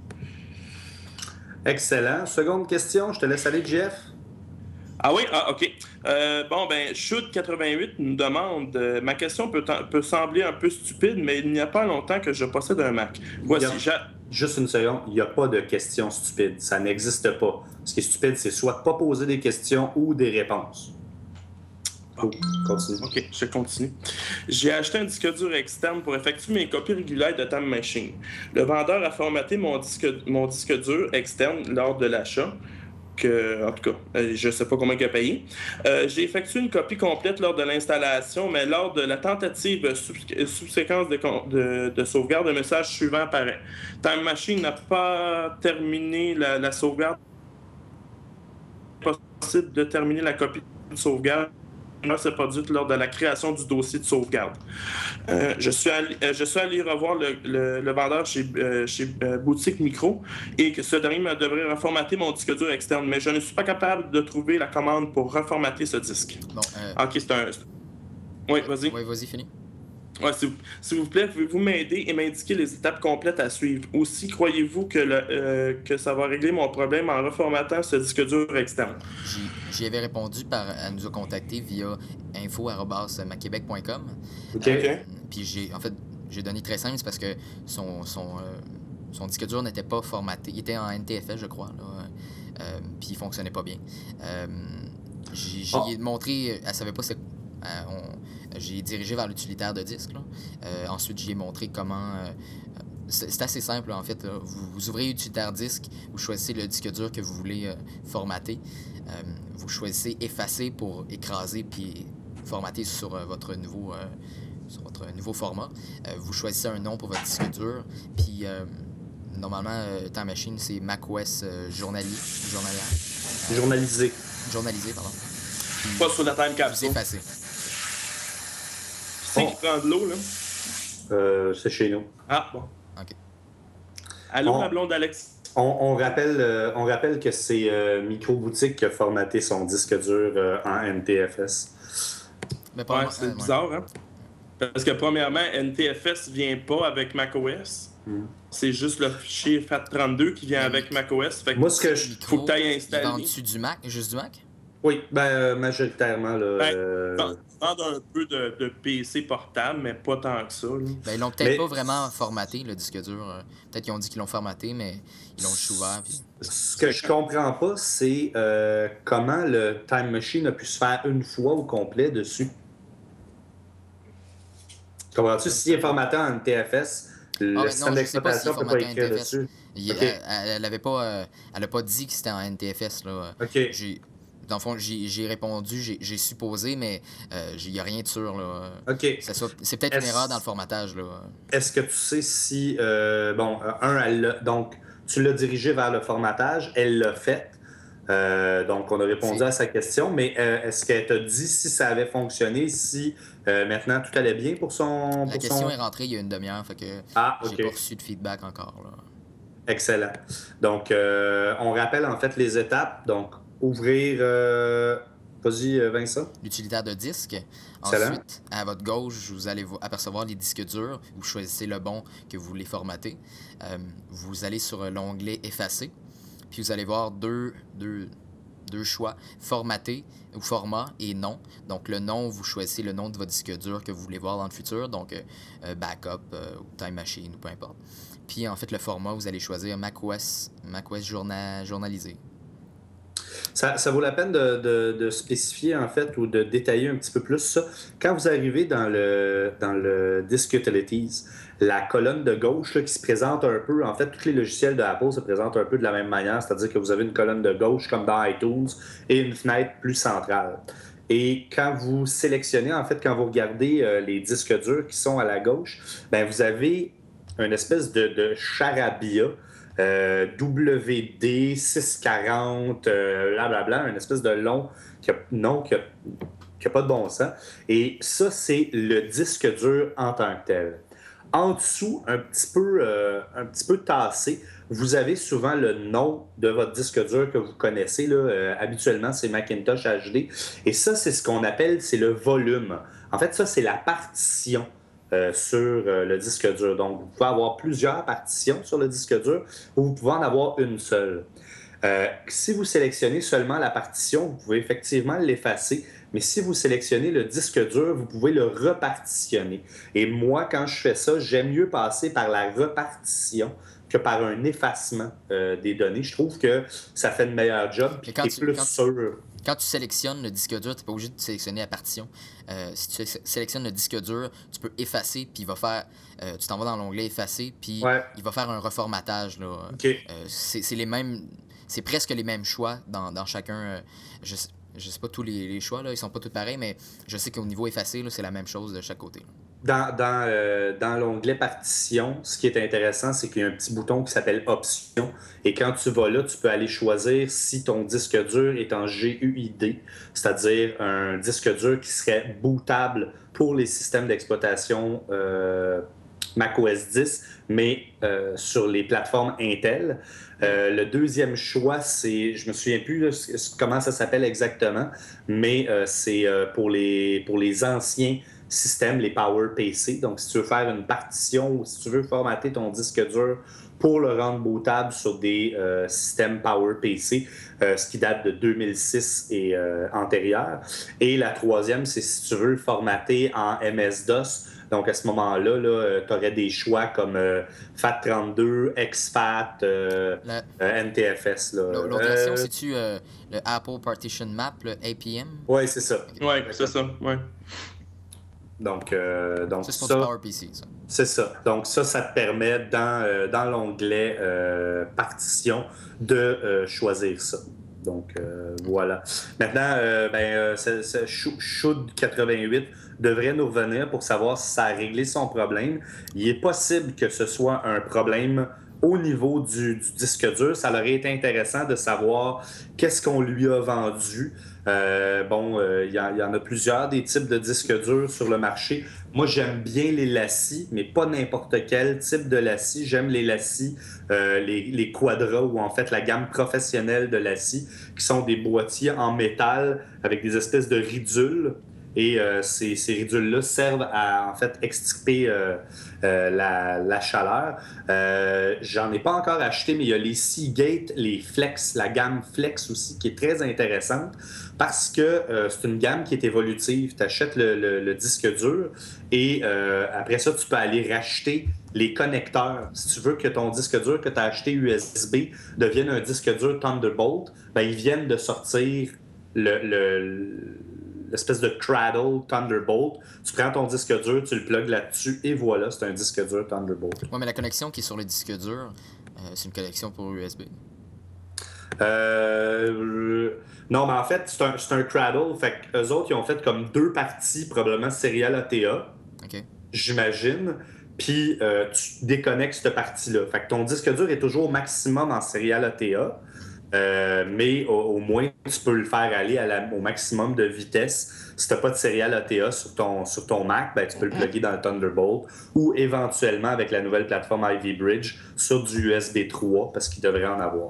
Excellent. Seconde question, je te laisse aller, Jeff. Ah oui? Ah, OK. Euh, bon, ben, Shoot quatre-vingt-huit nous demande euh, ma question peut, peut sembler un peu stupide, mais il n'y a pas longtemps que je possède un Mac. Voici. A, j'a... Juste une seconde, il n'y a pas de questions stupides. Ça n'existe pas. Ce qui est stupide, c'est soit pas poser des questions ou des réponses. Oh, continue. OK, je continue. J'ai acheté un disque dur externe pour effectuer mes copies régulières de Time Machine. Le vendeur a formaté mon disque, mon disque dur externe lors de l'achat. Que, en tout cas, je ne sais pas combien il a payé. Euh, j'ai effectué une copie complète lors de l'installation, mais lors de la tentative sous-séquence de, de, de sauvegarde, le message suivant apparaît. Time Machine n'a pas terminé la, la sauvegarde. Il est possible de terminer la copie de sauvegarde s'est produite lors de la création du dossier de sauvegarde. Euh, je, suis allé, euh, je suis allé revoir le, le, le vendeur chez, euh, chez euh, Boutique Micro et que ce dernier me devrait reformater mon disque dur externe, mais je ne suis pas capable de trouver la commande pour reformater ce disque. Bon, euh... OK, c'est un... Oui, vas-y. Oui, vas-y, fini. Ouais, s'il, s'il vous plaît, pouvez-vous m'aider et m'indiquer les étapes complètes à suivre? Aussi, croyez-vous que, le, euh, que ça va régler mon problème en reformatant ce disque dur externe? J'y, j'y avais répondu par... Elle nous a contacté via info arobase maquebec point com. OK. Euh, puis j'ai... En fait, j'ai donné très simple, c'est parce que son... son euh, son disque dur n'était pas formaté. Il était en N T F S, je crois. Là. Euh, puis il fonctionnait pas bien. Euh, j'ai, j'ai oh. montré... Elle savait pas c'est... Euh, on, j'ai dirigé vers l'utilitaire de disque. Là. Euh, ensuite, j'ai montré comment... Euh, c'est, c'est assez simple, là, en fait. Là. Vous, vous ouvrez l'utilitaire disque, vous choisissez le disque dur que vous voulez euh, formater. Euh, vous choisissez effacer pour écraser puis formater sur, euh, votre, nouveau, euh, sur votre nouveau format. Euh, vous choisissez un nom pour votre disque dur. Puis, euh, normalement, euh, Time Machine, c'est macOS euh, journalier, journalière. Euh, journalisé. Journalisé, pardon. Puis, pas sur la time capsule. Vous effacez. Qui c'est qui prend de l'eau, là? Euh, c'est chez nous. Ah, bon. OK. Allô, on, ma blonde Alex? On, on, rappelle, euh, on rappelle que c'est euh, Micro-Boutique qui a formaté son disque dur euh, en N T F S. Mais ouais, c'est euh, bizarre, ouais. hein? Parce que, premièrement, N T F S vient pas avec macOS. Mm. C'est juste le fichier F A T trente-deux qui vient avec macOS. Fait que moi, ce que je... faut que tu ailles installer. Ils vendent-tu du Mac, juste du Mac? Oui, ben, euh, majoritairement, là. Ben, euh, vendre un peu de, de P C portable, mais pas tant que ça. Là. Ben, ils l'ont peut-être Mais pas vraiment formaté, le disque dur. euh, Peut-être qu'ils ont dit qu'ils l'ont formaté, mais ils l'ont juste ouvert. Puis... ce que je comprends pas, c'est euh, comment le Time Machine a pu se faire une fois au complet dessus. Comprends-tu? S'il est formaté en N T F S, le Ah, mais système non, je sais pas s'il d'exploitation est ne peut pas formaté en écrire N T F S. dessus. Il- OK. Elle, elle, elle avait pas, euh, elle a pas dit que c'était en N T F S. Là. OK. J'ai, dans le fond, j'ai, j'ai répondu, j'ai, j'ai supposé, mais euh, il n'y a rien de sûr. Là. OK. C'est, ça, c'est peut-être une Est-ce- erreur dans le formatage. Là. Est-ce que tu sais si. euh, bon, euh, un, elle l'a- donc, tu l'as dirigé vers le formatage, elle l'a fait. Euh, donc, on a répondu C'est- à sa question, mais euh, est-ce qu'elle t'a dit si ça avait fonctionné, si euh, maintenant tout allait bien pour son. La pour question son... est rentrée il y a une demi-heure, fait que Ah, j'ai OK. pas reçu de feedback encore. Là. Excellent. Donc, euh, on rappelle en fait les étapes. Donc, ouvrir. euh, Vas-y, euh, Vincent. L'utilitaire de disque. Excellent. Ensuite, à votre gauche, vous allez vo- apercevoir les disques durs. Vous choisissez le bon que vous voulez formater. Euh, vous allez sur l'onglet Effacer. Puis vous allez voir deux, deux, deux choix, formater ou format et non. Donc le nom, vous choisissez le nom de votre disque dur que vous voulez voir dans le futur, donc euh, euh, backup euh, ou time machine ou peu importe. Puis en fait, le format, vous allez choisir macOS, macOS journa- journalisé. Ça, ça vaut la peine de, de- de spécifier en fait ou de détailler un petit peu plus ça. Quand vous arrivez dans le, dans le Disk Utilities, la colonne de gauche là, qui se présente un peu, en fait, tous les logiciels de Apple se présentent un peu de la même manière, c'est-à-dire que vous avez une colonne de gauche comme dans iTunes et une fenêtre plus centrale. Et quand vous sélectionnez, en fait, quand vous regardez euh, les disques durs qui sont à la gauche, ben, vous avez une espèce de, de charabia euh, W D six cent quarante, euh, blablabla, une espèce de long qui a, nom qui n'a pas de bon sens. Et ça, c'est le disque dur en tant que tel. En dessous, un petit peu, euh, un petit peu tassé, vous avez souvent le nom de votre disque dur que vous connaissez. Là. Euh, habituellement, c'est Macintosh H D. Et ça, c'est ce qu'on appelle, c'est le volume. En fait, ça, c'est la partition euh, sur euh, le disque dur. Donc, vous pouvez avoir plusieurs partitions sur le disque dur ou vous pouvez en avoir une seule. Euh, si vous sélectionnez seulement la partition, vous pouvez effectivement l'effacer. Mais si vous sélectionnez le disque dur, vous pouvez le repartitionner. Et moi, quand je fais ça, j'aime mieux passer par la repartition que par un effacement euh, des données. Je trouve que ça fait une meilleure job et quand tu es tu- plus quand tu- sûr. Quand tu sélectionnes le disque dur, tu n'es pas obligé de sélectionner la partition. Euh, si tu sé- sélectionnes le disque dur, tu peux effacer, puis il va faire. euh, tu t'en vas dans l'onglet Effacer, puis Ouais. il va faire un reformatage. Là. OK. Euh, c'est c'est les mêmes. C'est presque les mêmes choix dans, dans chacun. euh, je, sais- je sais pas tous les, les choix, là, ils sont pas tous pareils, mais je sais qu'au niveau effacé, là, c'est la même chose de chaque côté. là. Dans, dans, euh, dans l'onglet partition, ce qui est intéressant, c'est qu'il y a un petit bouton qui s'appelle Options. Et quand tu vas là, tu peux aller choisir si ton disque dur est en G U I D, c'est-à-dire un disque dur qui serait bootable pour les systèmes d'exploitation euh, macOS dix, mais euh, sur les plateformes Intel. Euh, le deuxième choix, c'est, je me souviens plus là, comment ça s'appelle exactement, mais euh, c'est euh, pour, les, pour les anciens systèmes, les PowerPC. Donc, si tu veux faire une partition ou si tu veux formater ton disque dur pour le rendre bootable sur des euh, systèmes PowerPC, euh, ce qui date de deux mille six et euh, antérieur. Et la troisième, c'est si tu veux le formater en M S-DOS. Donc, à ce moment-là, là, tu aurais des choix comme euh, F A T trente-deux, X F A T, euh, La- euh, N T F S. Là. L'autre Euh, version, c'est-tu euh, le Apple Partition Map, le A P M? Oui, c'est ça. Ouais, c'est ça. Ouais. Donc, euh, donc Ça, c'est pour ça, du PowerPC, ça. c'est ça. Donc ça, ça te permet dans, euh, dans l'onglet euh, partition de euh, choisir ça. Donc euh, voilà. Maintenant, euh, ben, euh, ce- ce Chou- Choud quatre-vingt-huit devrait nous revenir pour savoir si ça a réglé son problème. Il est possible que ce soit un problème au niveau du, du disque dur. Ça aurait été intéressant de savoir qu'est-ce qu'on lui a vendu. Euh, bon, euh, il y, en- il y en a plusieurs des types de disques durs sur le marché. Moi, j'aime bien les lacis, mais pas n'importe quel type de lacis. J'aime les lacis, euh, les, les Quadra, ou en fait la gamme professionnelle de lacis, qui sont des boîtiers en métal avec des espèces de ridules Et euh, ces, ces ridules-là servent à, en fait, extirper euh, euh, la, la chaleur. Euh, j'en ai pas encore acheté, mais il y a les Seagate, les Flex, la gamme Flex aussi, qui est très intéressante parce que euh, c'est une gamme qui est évolutive. Tu achètes le, le, le disque dur et euh, après ça, tu peux aller racheter les connecteurs. Si tu veux que ton disque dur que tu as acheté U S B devienne un disque dur Thunderbolt, ben, ils viennent de sortir le, le, l'espèce de cradle Thunderbolt. Tu prends ton disque dur, tu le plugues là-dessus et voilà, c'est un disque dur Thunderbolt. Oui, mais la connexion qui est sur le disque dur, euh, c'est une connexion pour U S B. Euh, non, mais en fait, c'est un, c'est un cradle. Fait qu'eux autres, ils ont fait comme deux parties, probablement serial A T A, OK. j'imagine. Puis euh, tu déconnectes cette partie-là. Fait que ton disque dur est toujours au maximum en serial A T A. Euh, mais au, au moins, tu peux le faire aller à la, au maximum de vitesse. Si tu n'as pas de serial A T A sur ton, sur ton Mac, ben, tu peux le plugger dans le Thunderbolt ou éventuellement avec la nouvelle plateforme Ivy Bridge sur du U S B trois parce qu'il devrait en avoir.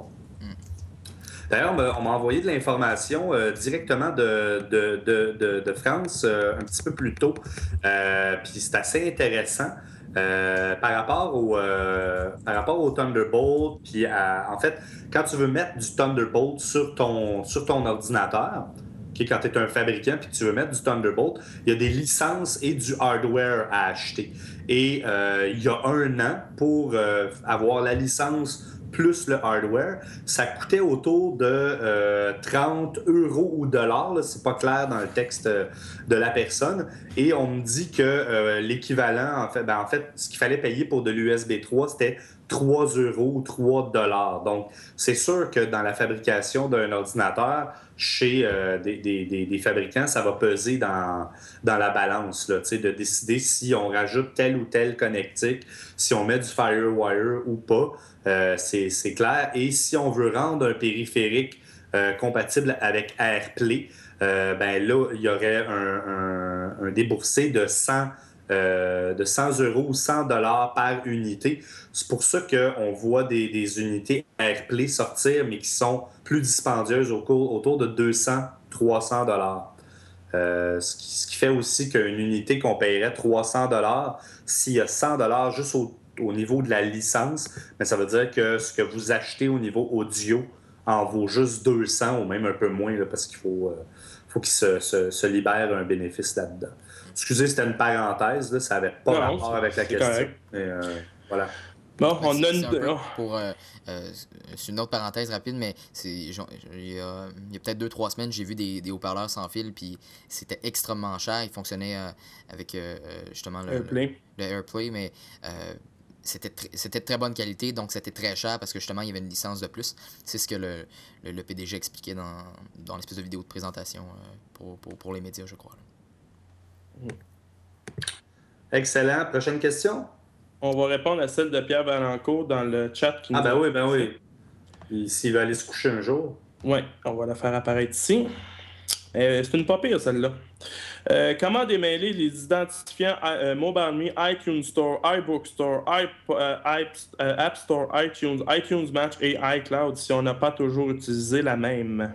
D'ailleurs, on m'a, on m'a envoyé de l'information euh, directement de, de, de, de, de France euh, un petit peu plus tôt. Euh, puis c'est assez intéressant. Euh, par rapport au euh, par rapport au Thunderbolt, puis à- en fait, quand tu veux mettre du Thunderbolt sur ton sur ton ordinateur, okay, quand tu es un fabricant puis tu veux mettre du Thunderbolt, il y a des licences et du hardware à acheter. Et euh, il y a un an, pour euh, avoir la licence plus le hardware, ça coûtait autour de euh, trente euros ou dollars, là, c'est pas clair dans le texte euh, de la personne, et on me dit que euh, l'équivalent, en fait, ben, en fait, ce qu'il fallait payer pour de l'U S B trois, c'était trois euros ou trois dollars. Donc, c'est sûr que dans la fabrication d'un ordinateur, chez euh, des, des, des, des fabricants, ça va peser dans, dans la balance, là, de décider si on rajoute tel ou tel connectique, si on met du FireWire ou pas. Euh, c'est, c'est clair. Et si on veut rendre un périphérique euh, compatible avec AirPlay, euh, ben là, il y aurait un, un, un déboursé de cent, euh, de cent euros ou cent dollars par unité. C'est pour ça qu'on voit des, des unités AirPlay sortir, mais qui sont plus dispendieuses au cours, autour de deux cents à trois cents dollars. Euh, ce, qui, ce qui fait aussi qu'une unité qu'on paierait trois cents dollars, s'il y a cent dollars juste au, au niveau de la licence, mais ça veut dire que ce que vous achetez au niveau audio en vaut juste deux cents ou même un peu moins, là, parce qu'il faut, euh, faut qu'il se, se, se libère un bénéfice là-dedans. Excusez, c'était une parenthèse, là, ça n'avait pas Non, rapport c'est- avec la c'est question. correct. Mais, euh, voilà. Bon, Ben, on c'est, a c'est un peu une. pour. Euh, euh, c'est une autre parenthèse rapide, mais c'est, genre, il y a, il y a peut-être deux trois semaines, j'ai vu des, des haut-parleurs sans fil, puis c'était extrêmement cher. Ils fonctionnaient euh, avec euh, euh, justement le, le, AirPlay. le AirPlay, mais euh, c'était, tr- c'était de très bonne qualité, donc c'était très cher parce que justement, il y avait une licence de plus. C'est ce que le, le, le P D G expliquait dans, dans l'espèce de vidéo de présentation euh, pour, pour, pour les médias, je crois. Là. Excellent. Prochaine question? On va répondre à celle de Pierre Valencourt dans le chat. Qui Ah, nous ben a- oui, ben oui. Et s'il va aller se coucher un jour. Oui, on va la faire apparaître ici. Euh, c'est une pas pire, celle-là. Euh, comment démêler les identifiants euh, MobileMe, iTunes Store, iBook Store, iP, euh, iP, euh, App Store, iTunes, iTunes Match et iCloud si on n'a pas toujours utilisé la même?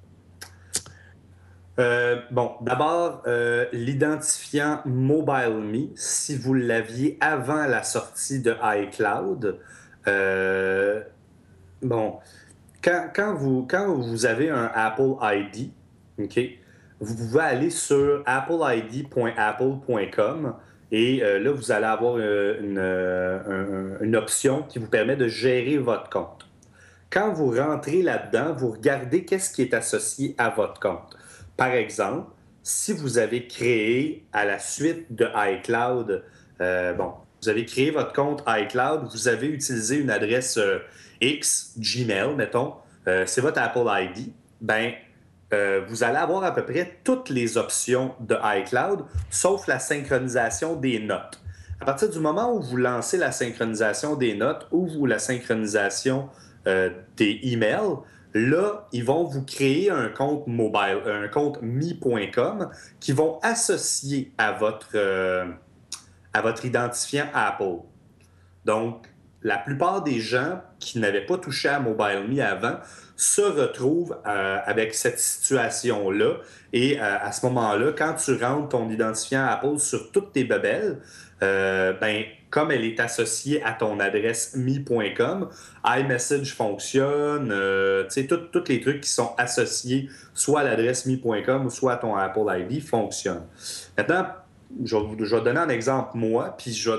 Euh, bon, d'abord, euh, l'identifiant MobileMe, si vous l'aviez avant la sortie de iCloud, euh, bon, quand, quand, vous, quand vous avez un Apple I D, OK, vous pouvez aller sur apple I D point apple point com et euh, là, vous allez avoir euh, une, euh, un- une option qui vous permet de gérer votre compte. Quand vous rentrez là-dedans, vous regardez qu'est-ce qui est associé à votre compte. Par exemple, si vous avez créé à la suite de iCloud, euh, bon, vous avez créé votre compte iCloud, vous avez utilisé une adresse euh, X, Gmail, mettons, euh, c'est votre Apple I D, ben, euh, vous allez avoir à peu près toutes les options de iCloud, sauf la synchronisation des notes. À partir du moment où vous lancez la synchronisation des notes ou la synchronisation euh, des emails, là, ils vont vous créer un compte mobile, un compte me point com qui vont associer à votre, euh, à votre identifiant Apple. Donc, la plupart des gens qui n'avaient pas touché à MobileMe avant se retrouvent euh, avec cette situation-là. Et euh, à ce moment-là, quand tu rentres ton identifiant Apple sur toutes tes bebelles, euh, ben, comme elle est associée à ton adresse me point com, iMessage fonctionne, euh, tu sais, tous les trucs qui sont associés soit à l'adresse me point com ou soit à ton Apple I D fonctionnent. Maintenant, je vais, je vais donner un exemple, moi, puis je vais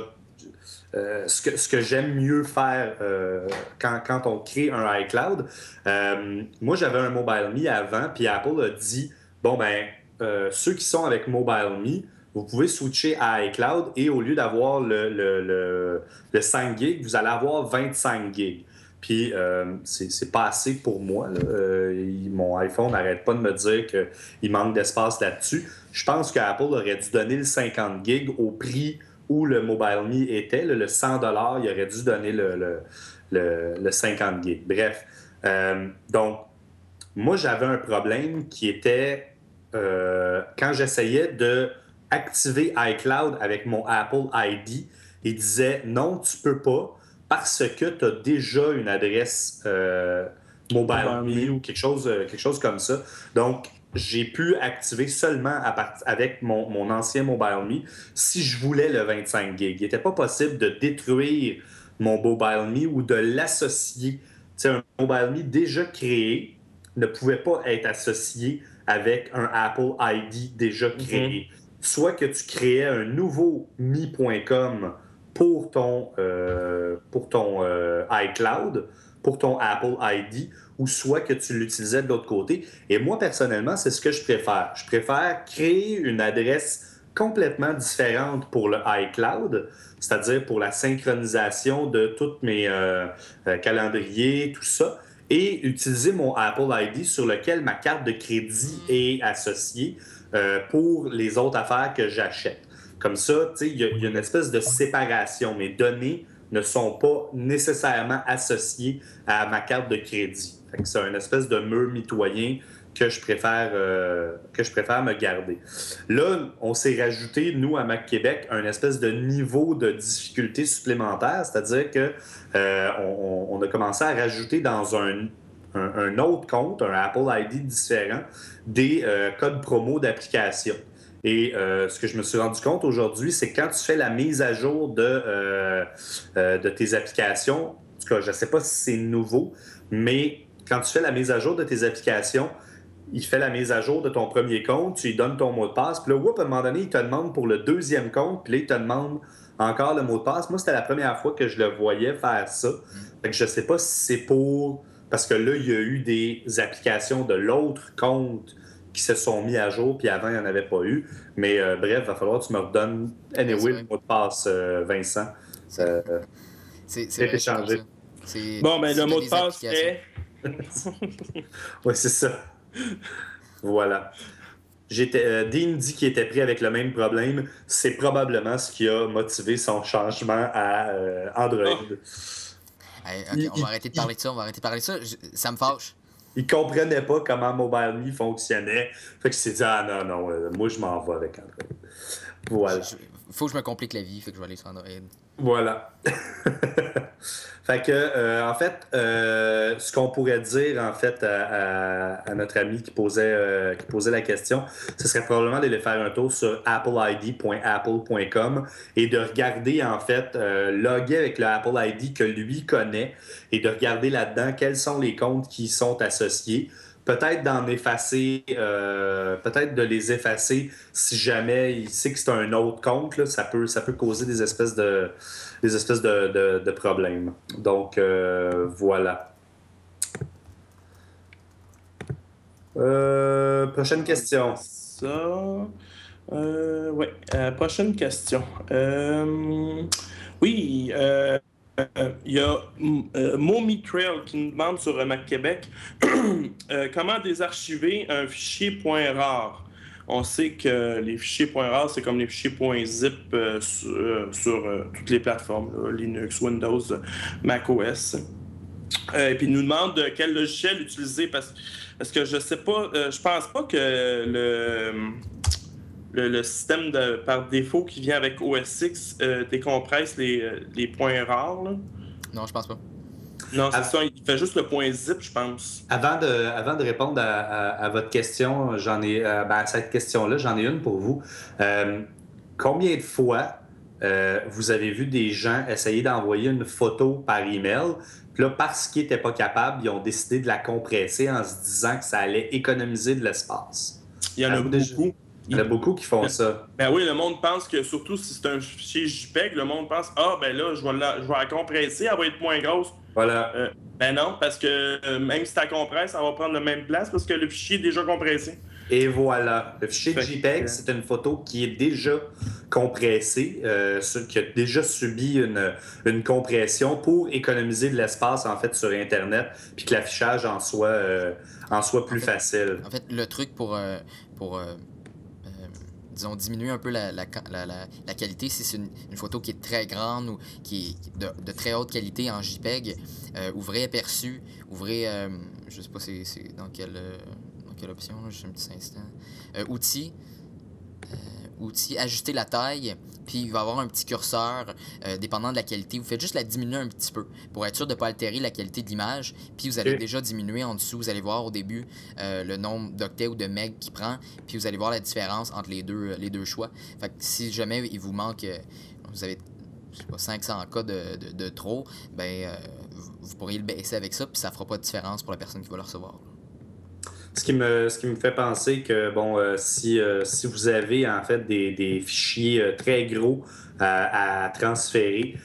Euh, ce que, ce que j'aime mieux faire euh, quand, quand on crée un iCloud. Euh, moi, j'avais un MobileMe avant, puis Apple a dit, bon, ben, euh, ceux qui sont avec MobileMe, vous pouvez switcher à iCloud et au lieu d'avoir le, le, le, le cinq gigs, vous allez avoir vingt-cinq gigs. Puis, euh, c'est, c'est pas assez pour moi. Là. Euh, il, mon iPhone n'arrête pas de me dire qu'il manque d'espace là-dessus. Je pense qu'Apple aurait dû donner le cinquante gigs au prix où le MobileMe était, là, le cent dollars, il aurait dû donner le, le, le, le cinquante gigs. Bref, euh, donc, moi, j'avais un problème qui était euh, quand j'essayais d'activer iCloud avec mon Apple I D, il disait non, tu peux pas parce que tu as déjà une adresse euh, MobileMe ou quelque chose, quelque chose comme ça. Donc, j'ai pu activer seulement à part... avec mon, mon ancien MobileMe si je voulais le vingt-cinq gigs. Il n'était pas possible de détruire mon MobileMe ou de l'associer. T'sais, un MobileMe déjà créé ne pouvait pas être associé avec un Apple I D déjà créé. Mm-hmm. Soit que tu créais un nouveau me point com pour ton, euh, pour ton euh, iCloud, pour ton Apple I D, ou soit que tu l'utilisais de l'autre côté. Et moi, personnellement, c'est ce que je préfère. Je préfère créer une adresse complètement différente pour le iCloud, c'est-à-dire pour la synchronisation de tous mes euh, euh, calendriers, tout ça, et utiliser mon Apple I D sur lequel ma carte de crédit est associée euh, pour les autres affaires que j'achète. Comme ça, tu sais, il y, y a une espèce de séparation. Mes données ne sont pas nécessairement associées à ma carte de crédit. Fait que c'est une espèce de mur mitoyen que je préfère, euh, que je préfère me garder. Là, on s'est rajouté, nous, à Mac Québec, un espèce de niveau de difficulté supplémentaire, c'est-à-dire qu'on euh, on a commencé à rajouter dans un, un, un autre compte, un Apple I D différent, des euh, codes promo d'application. Et euh, ce que je me suis rendu compte aujourd'hui, c'est que quand tu fais la mise à jour de, euh, euh, de tes applications, en tout cas, je ne sais pas si c'est nouveau, mais quand tu fais la mise à jour de tes applications, il fait la mise à jour de ton premier compte, tu lui donnes ton mot de passe, puis là, whoop, à un moment donné, il te demande pour le deuxième compte, puis là, il te demande encore le mot de passe. Moi, c'était la première fois que je le voyais faire ça. Fait que je ne sais pas si c'est pour... Parce que là, il y a eu des applications de l'autre compte qui se sont mis à jour, puis avant, il n'y en avait pas eu. Mais euh, bref, il va falloir que tu me redonnes anyway le mot de passe, euh, Vincent. C'est, euh, c'est, c'est vrai, changé. C'est, bon, mais ben, le mot de passe est... oui, c'est ça. Voilà. J'étais, euh, Dean dit qu'il était pris avec le même problème. C'est probablement ce qui a motivé son changement à euh, Android. Oh. Hey, okay, il, on va arrêter de parler il, de ça, on va arrêter de parler de ça. Je, ça me fâche. Il comprenait pas comment MobileMe fonctionnait. Fait qu'il s'est dit, ah non, non, euh, moi je m'en vais avec Android. Voilà. Il faut que je me complique la vie, fait que je vais aller sur Android. Voilà. Fait que, euh, en fait, euh, ce qu'on pourrait dire, en fait, à, à, à notre ami qui posait, euh, qui posait la question, ce serait probablement d'aller faire un tour sur apple i d point apple point com et de regarder, en fait, euh, loguer avec le Apple I D que lui connaît et de regarder là-dedans quels sont les comptes qui y sont associés. Peut-être d'en effacer, euh, peut-être de les effacer si jamais il sait que c'est un autre compte, là, ça peut, ça peut causer des espèces de, des espèces de, de, de problèmes. Donc, euh, voilà. Euh, prochaine question. Ça. Euh, ouais. Euh, prochaine question. Euh, oui. Euh... Il euh, y a euh, Momi Trail qui nous demande sur Mac Québec euh, comment désarchiver un fichier .rar. On sait que les fichiers .rar, c'est comme les fichiers .zip euh, sur, euh, sur euh, toutes les plateformes, là, Linux, Windows, macOS. Euh, et puis il nous demande quel logiciel utiliser parce, parce que je sais pas, euh, je pense pas que le... Le, le système de, par défaut qui vient avec O S X euh, décompresse les, les points rares. Là. Non, je pense pas. Non, c'est Ah. ça. Il fait juste le point zip, je pense. Avant de, avant de répondre à, à, à votre question, j'en ai, euh, ben, à cette question-là, j'en ai une pour vous. Euh, combien de fois euh, vous avez vu des gens essayer d'envoyer une photo par email, puis là, parce qu'ils n'étaient pas capables, ils ont décidé de la compresser en se disant que ça allait économiser de l'espace? Il y en a Avez-vous déjà- beaucoup. Il y en a beaucoup qui font ça. Ben oui, le monde pense que, surtout si c'est un fichier JPEG, le monde pense « Ah, ben là, je vais la, je vais la compresser, elle va être moins grosse. » Voilà. Euh, ben non, parce que euh, même si tu la compresses, ça va prendre la même place parce que le fichier est déjà compressé. Et voilà. Le fichier Fait JPEG, que- c'est une photo qui est déjà compressée, euh, sur- qui a déjà subi une, une compression pour économiser de l'espace, en fait, sur Internet, puis que l'affichage en soit, euh, en soit plus En fait- facile. En fait, le truc pour, euh, pour euh, euh, disons, diminuer un peu la, la, la, la- la qualité, si c'est une, une photo qui est très grande ou qui est de, de très haute qualité en JPEG, euh, ouvrez aperçu, ouvrez, euh, je sais pas c'est, c'est dans, quelle, euh, dans quelle option, là, juste un petit instant, euh, outils, euh, outils, ajuster la taille, puis il va y avoir un petit curseur, euh, dépendant de la qualité, vous faites juste la diminuer un petit peu, pour être sûr de ne pas altérer la qualité de l'image, puis vous allez Ok. déjà diminuer en dessous, vous allez voir au début euh, le nombre d'octets ou de meg qu'il prend, puis vous allez voir la différence entre les deux, les deux choix. Fait que si jamais il vous manque, euh, vous avez je sais pas, cinq cents K de, de, de trop, ben euh, vous, vous pourriez le baisser avec ça, puis ça fera pas de différence pour la personne qui va le recevoir. Ce qui me, ce qui me fait penser que, bon, euh, si, euh, si vous avez, en fait, des, des fichiers euh, très gros à, à transférer,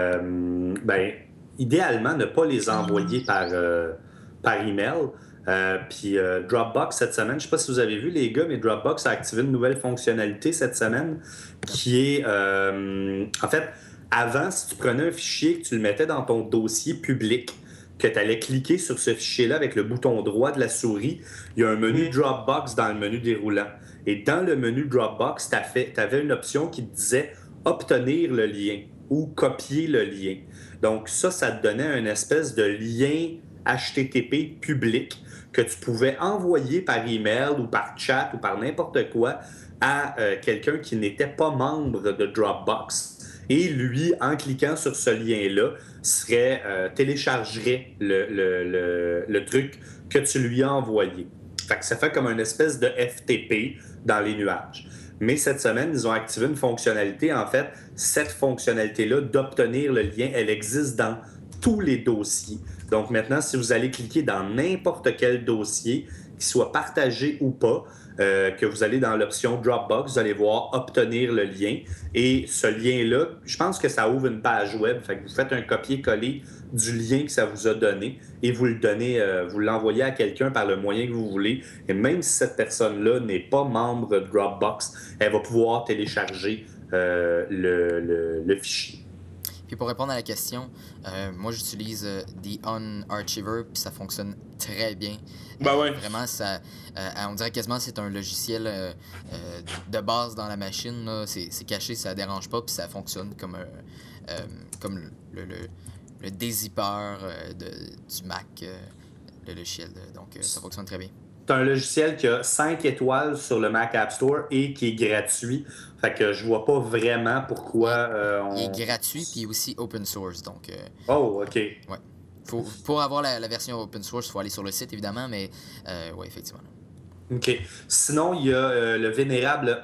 euh, ben, idéalement, ne pas les envoyer par, euh, par email. Euh, puis euh, Dropbox, cette semaine, je ne sais pas si vous avez vu, les gars, mais Dropbox a activé une nouvelle fonctionnalité cette semaine qui est, euh, en fait, avant, si tu prenais un fichier que tu le mettais dans ton dossier public, que tu allais cliquer sur ce fichier-là avec le bouton droit de la souris, il y a un menu Dropbox dans le menu déroulant. Et dans le menu Dropbox, tu avais une option qui te disait « Obtenir le lien » ou « Copier le lien ». Donc ça, ça te donnait une espèce de lien H T T P public que tu pouvais envoyer par email ou par chat ou par n'importe quoi à euh, quelqu'un qui n'était pas membre de Dropbox. Et lui, en cliquant sur ce lien-là, serait, euh, téléchargerait le, le, le, le truc que tu lui as envoyé. Fait que ça fait comme une espèce de F T P dans les nuages. Mais cette semaine, ils ont activé une fonctionnalité. En fait, cette fonctionnalité-là d'obtenir le lien, elle existe dans tous les dossiers. Donc maintenant, si vous allez cliquer dans n'importe quel dossier, qu'il soit partagé ou pas, euh, que vous allez dans l'option Dropbox, vous allez voir obtenir le lien. Et ce lien-là, je pense que ça ouvre une page web. Fait que vous faites un copier-coller du lien que ça vous a donné et vous le donnez, euh, vous l'envoyez à quelqu'un par le moyen que vous voulez. Et même si cette personne-là n'est pas membre de Dropbox, elle va pouvoir télécharger euh, le, le, le fichier. Puis pour répondre à la question, euh, moi j'utilise euh, The Unarchiver, puis ça fonctionne très bien. Ben ouais. Euh, vraiment, ça, euh, on dirait quasiment que c'est un logiciel euh, euh, de base dans la machine. Là. C'est, c'est caché, ça dérange pas, puis ça fonctionne comme, euh, euh, comme le, le, le dézipper euh, de, du Mac, euh, le logiciel. Donc euh, ça fonctionne très bien. C'est un logiciel qui a cinq étoiles sur le Mac App Store et qui est gratuit. Fait que je vois pas vraiment pourquoi euh, on... Il est gratuit puis aussi open source. Donc, euh, oh, OK. Ouais. Faut, pour avoir la, la version open source, il faut aller sur le site évidemment, mais euh, oui, effectivement. OK. Sinon, il y a euh, le vénérable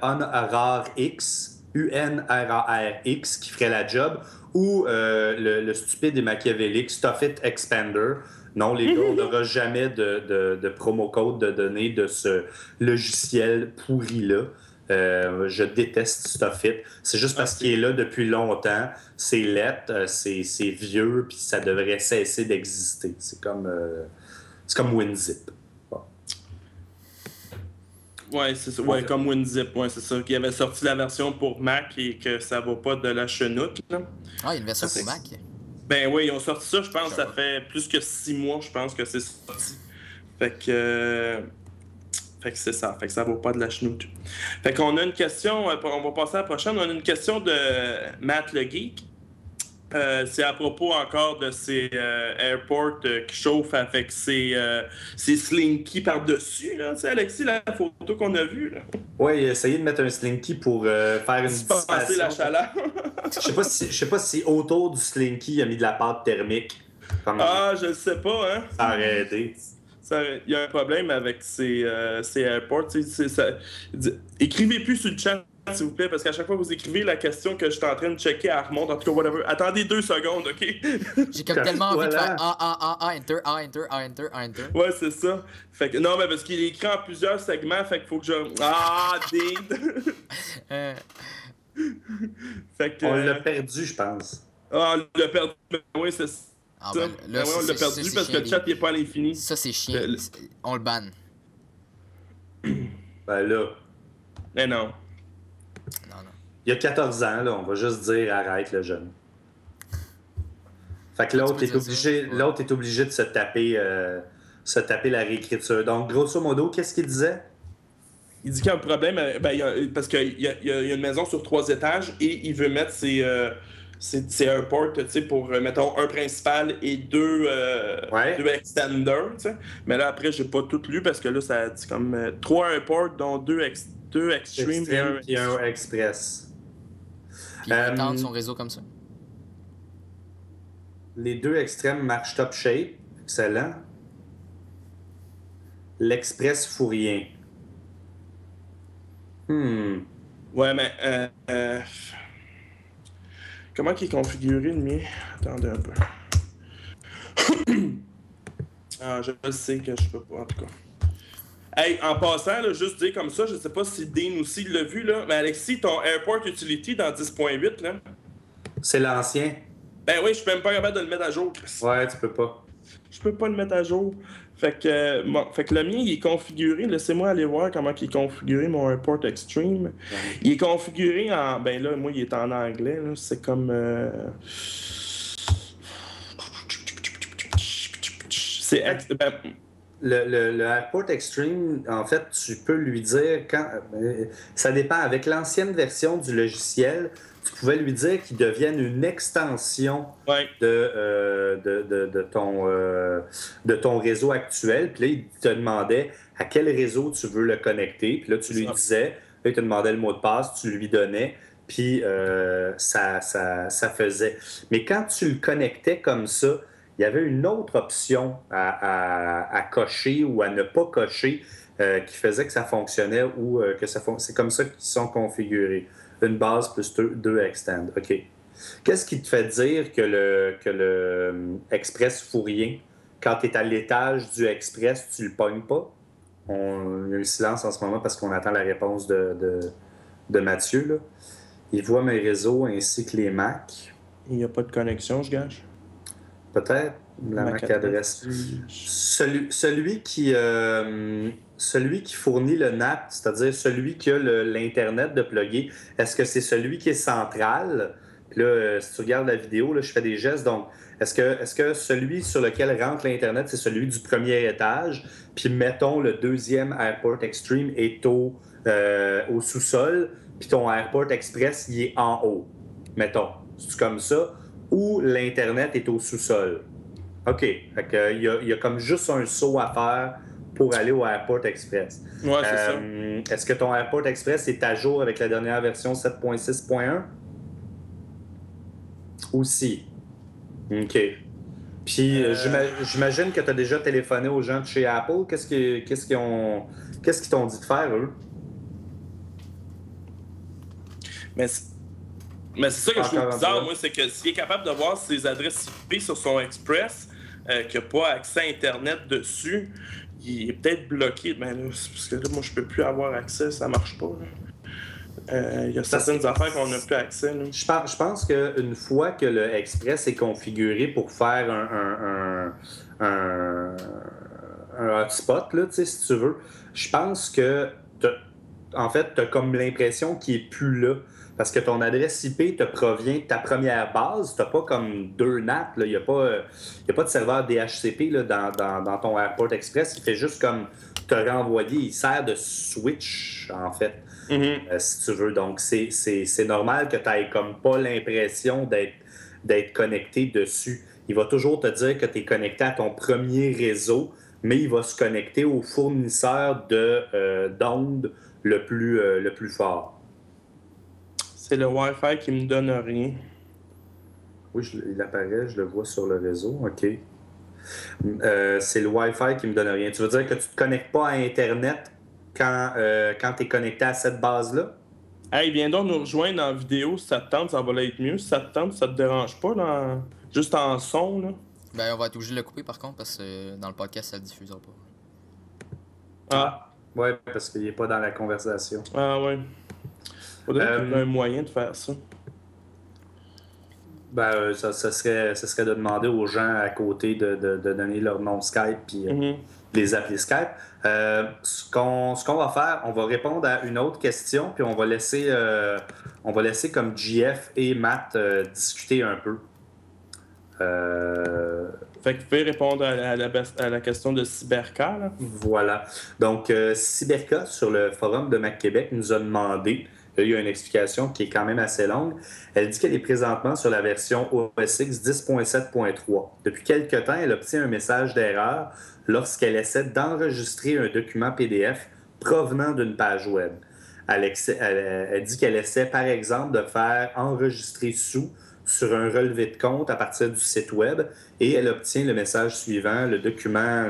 UnRarX, U N R A R X, qui ferait la job, ou euh, le, le stupide et machiavélique Stuffit Expander. Non, les gars, on n'aura jamais de, de, de promo code de données de ce logiciel pourri-là. Euh, je déteste Stuffit. C'est juste parce Ah, qu'il est là depuis longtemps. C'est lettre, c'est, c'est vieux, puis ça devrait cesser d'exister. C'est comme, euh, c'est comme WinZip. Bon. Ouais, c'est ça. Ouais, comme WinZip, ouais, c'est ça. Qui avait sorti la version pour Mac et que ça va pas de la chenoute. Là. Ah, il y a une version Ça, pour c'est- Mac. Ben oui, ils ont sorti ça, je pense, Je ça sais pas. fait plus que six mois, je pense que c'est sorti. Fait que. euh, Fait que c'est ça. Fait que ça vaut pas de la chenoute. Fait qu'on a une question, euh, on va passer à la prochaine. On a une question de Matt le Geek. Euh, c'est à propos encore de ces euh, airports euh, qui chauffent avec ces, euh, ces slinky par-dessus. Là. Tu sais, Alexis, la photo qu'on a vue. Là. Ouais, essayez de mettre un slinky pour euh, faire une Dispenser la dissipation. chaleur. Je sais pas si, je sais pas si autour du slinky, il a mis de la pâte thermique. Comme Ah, je sais pas, hein. ça aurait aidé. Il y a un problème avec ces, euh, ces airports. tu sais, c'est ça. Di- Écrivez plus sur le chat, s'il vous plaît, parce qu'à chaque fois que vous écrivez la question que je suis en train de checker, elle remonte. En tout cas, whatever. Attendez deux secondes, OK? J'ai comme tellement envie de Voilà. faire A, A, A, A, Enter, A, Enter, A, Enter, A, Enter. Ouais, c'est ça. Fait que, non, mais parce qu'il est écrit en plusieurs segments, fait qu'il faut que je... Ah, ding! Euh, Fait que... On l'a euh, perdu, je pense. Ah, on l'a perdu. Ben oui, c'est ça. ah, Ben ben, là, oui, on c'est- l'a c'est- perdu c'est parce que chiant, le chat n'est pas à l'infini. Ça, c'est chiant. Le- le- C'est- On le banne. Ben là, Mais non. Non, non. il y a quatorze ans, là, on va juste dire arrête le jeune. Fait que Tu l'autre peux est dire obligé, ça, ouais. l'autre est obligé de se taper, euh, se taper la réécriture. Donc, grosso modo, qu'est-ce qu'il disait? Il dit qu'il y a un problème, euh, ben, il y a- parce qu'il y a, il y a- il y a une maison sur trois étages et il veut mettre ses, euh, ses, ses airports, tu sais, pour, euh, mettons, un principal et deux, euh, Ouais. deux extenders, tu sais. Mais là, après, j'ai pas tout lu parce que là, ça dit comme euh, trois airports, dont deux, ex, deux extreme et un... Extreme puis un express. Puis il Euh, tente son réseau comme ça. Les deux extrêmes marchent top shape. Excellent. L'express fout rien. Hmm. Ouais, mais... Euh, euh, comment il est configuré, le mien? Attendez un peu. Ah, je sais que je peux pas, en tout cas. Hey, en passant, là, juste dire comme ça, je sais pas si Dean aussi l'a vu, là, mais Alexis, ton Airport Utility dans dix point huit, là, C'est l'ancien. ben oui, je suis même pas capable de le mettre à jour, Chris. Ouais, tu peux pas. Je peux pas le mettre à jour. Fait que, euh, bon, fait que le mien, il est configuré. Laissez-moi aller voir comment il est configuré, mon Airport Extreme. Il est configuré en... Ben là, moi, il est en anglais. Là. C'est comme... euh, C'est... ex- ben, Le, le, le Airport Extreme, en fait, tu peux lui dire quand. euh, ça dépend. Avec l'ancienne version du logiciel, tu pouvais lui dire qu'il devienne une extension ouais. de, euh, de, de, de ton, euh, de ton réseau actuel. Puis là, il te demandait à quel réseau tu veux le connecter. Puis là, tu C'est lui ça. disais, là, il te demandait le mot de passe, tu lui donnais, puis euh, ça, ça, ça faisait. Mais quand tu le connectais comme ça, il y avait une autre option à, à, à cocher ou à ne pas cocher euh, qui faisait que ça fonctionnait ou euh, que ça fon- c'est comme ça qu'ils sont configurés. Une base plus deux, deux extend. OK. Qu'est-ce qui te fait dire que le, que le euh, Express fout rien? Quand tu es à l'étage du Express, tu le pognes pas? On, il y a eu silence en ce moment parce qu'on attend la réponse de, de, de Mathieu. Là. Il voit mes réseaux ainsi que les Mac. Il n'y a pas de connexion, je gâche. Peut-être la Mac, Mac adresse. Celui, celui, qui, euh, celui qui fournit le N A T, c'est-à-dire celui qui a le, l'Internet de plugger, est-ce que c'est celui qui est central? Puis là, euh, si tu regardes la vidéo, là, je fais des gestes. Donc, est-ce que, est-ce que celui sur lequel rentre l'Internet, c'est celui du premier étage? Puis mettons, le deuxième Airport Extreme est au, euh, au sous-sol, puis ton Airport Express, il est en haut. Mettons. C'est comme ça? Ou l'Internet est au sous-sol. OK. Fait que, il y a, il y a comme juste un saut à faire pour aller au Airport Express. Ouais, c'est euh, ça. Est-ce que ton Airport Express est à jour avec la dernière version sept point six point un? Aussi. OK. Puis euh... j'imagine que tu as déjà téléphoné aux gens de chez Apple. Qu'est-ce qu'ils, qu'est-ce qu'ils ont... Qu'est-ce qu'ils t'ont dit de faire, eux? Mais c'est... Mais c'est ça que je trouve bizarre, moi, c'est que s'il est capable de voir ses adresses I P sur son Express, euh, qu'il n'a pas accès à Internet dessus, il est peut-être bloqué. Ben là, c'est parce que là, moi, je peux plus avoir accès, ça marche pas. Il euh, y a certaines ça, affaires qu'on n'a plus accès. Là. Je pense, je pense qu'une fois que le Express est configuré pour faire un, un, un, un, un hotspot, là, si tu veux, je pense que, en fait, tu as comme l'impression qu'il n'est plus là. Parce que ton adresse I P te provient de ta première base. Tu n'as pas comme deux N A T. Il n'y a, a pas de serveur D H C P là, dans, dans, dans ton Airport Express. Il fait juste comme te renvoyer. Il sert de switch, en fait, mm-hmm. euh, si tu veux. Donc, c'est, c'est, c'est normal que tu n'aies comme pas l'impression d'être, d'être connecté dessus. Il va toujours te dire que tu es connecté à ton premier réseau, mais il va se connecter au fournisseur de, euh, d'ondes le plus, euh, le plus fort. C'est le Wi-Fi qui me donne rien. Oui, je, il apparaît, je le vois sur le réseau. OK. Euh, c'est le Wi-Fi qui me donne rien. Tu veux dire que tu ne te connectes pas à Internet quand, euh, quand tu es connecté à cette base-là? Hey, viens donc nous rejoindre en vidéo si ça te tente, ça va être mieux. Si ça te tente, ça te dérange pas, là, juste en son, là. Ben, on va être obligé de le couper par contre parce que dans le podcast, ça ne diffusera pas. Ah. Ouais, parce qu'il n'est pas dans la conversation. Ah, ouais. Faudrait Euh, qu'il y ait un moyen de faire ça. Ben, ça, ça, serait, ça serait de demander aux gens à côté de, de, de donner leur nom Skype puis euh, Mm-hmm. les appeler Skype. Euh, ce, qu'on, ce qu'on va faire, on va répondre à une autre question puis on va laisser, euh, on va laisser comme J F et Matt euh, discuter un peu. Euh... Fait que vous pouvez répondre à la, à la, à la question de Cyberca, là. Voilà. Donc, euh, Cyberca, sur le forum de Mac Québec, nous a demandé, il y a une explication qui est quand même assez longue, elle dit qu'elle est présentement sur la version O S X dix point sept point trois. Depuis quelque temps, elle obtient un message d'erreur lorsqu'elle essaie d'enregistrer un document P D F provenant d'une page web. Elle, essaie, elle, elle dit qu'elle essaie, par exemple, de faire enregistrer sous sur un relevé de compte à partir du site web et elle obtient le message suivant, le document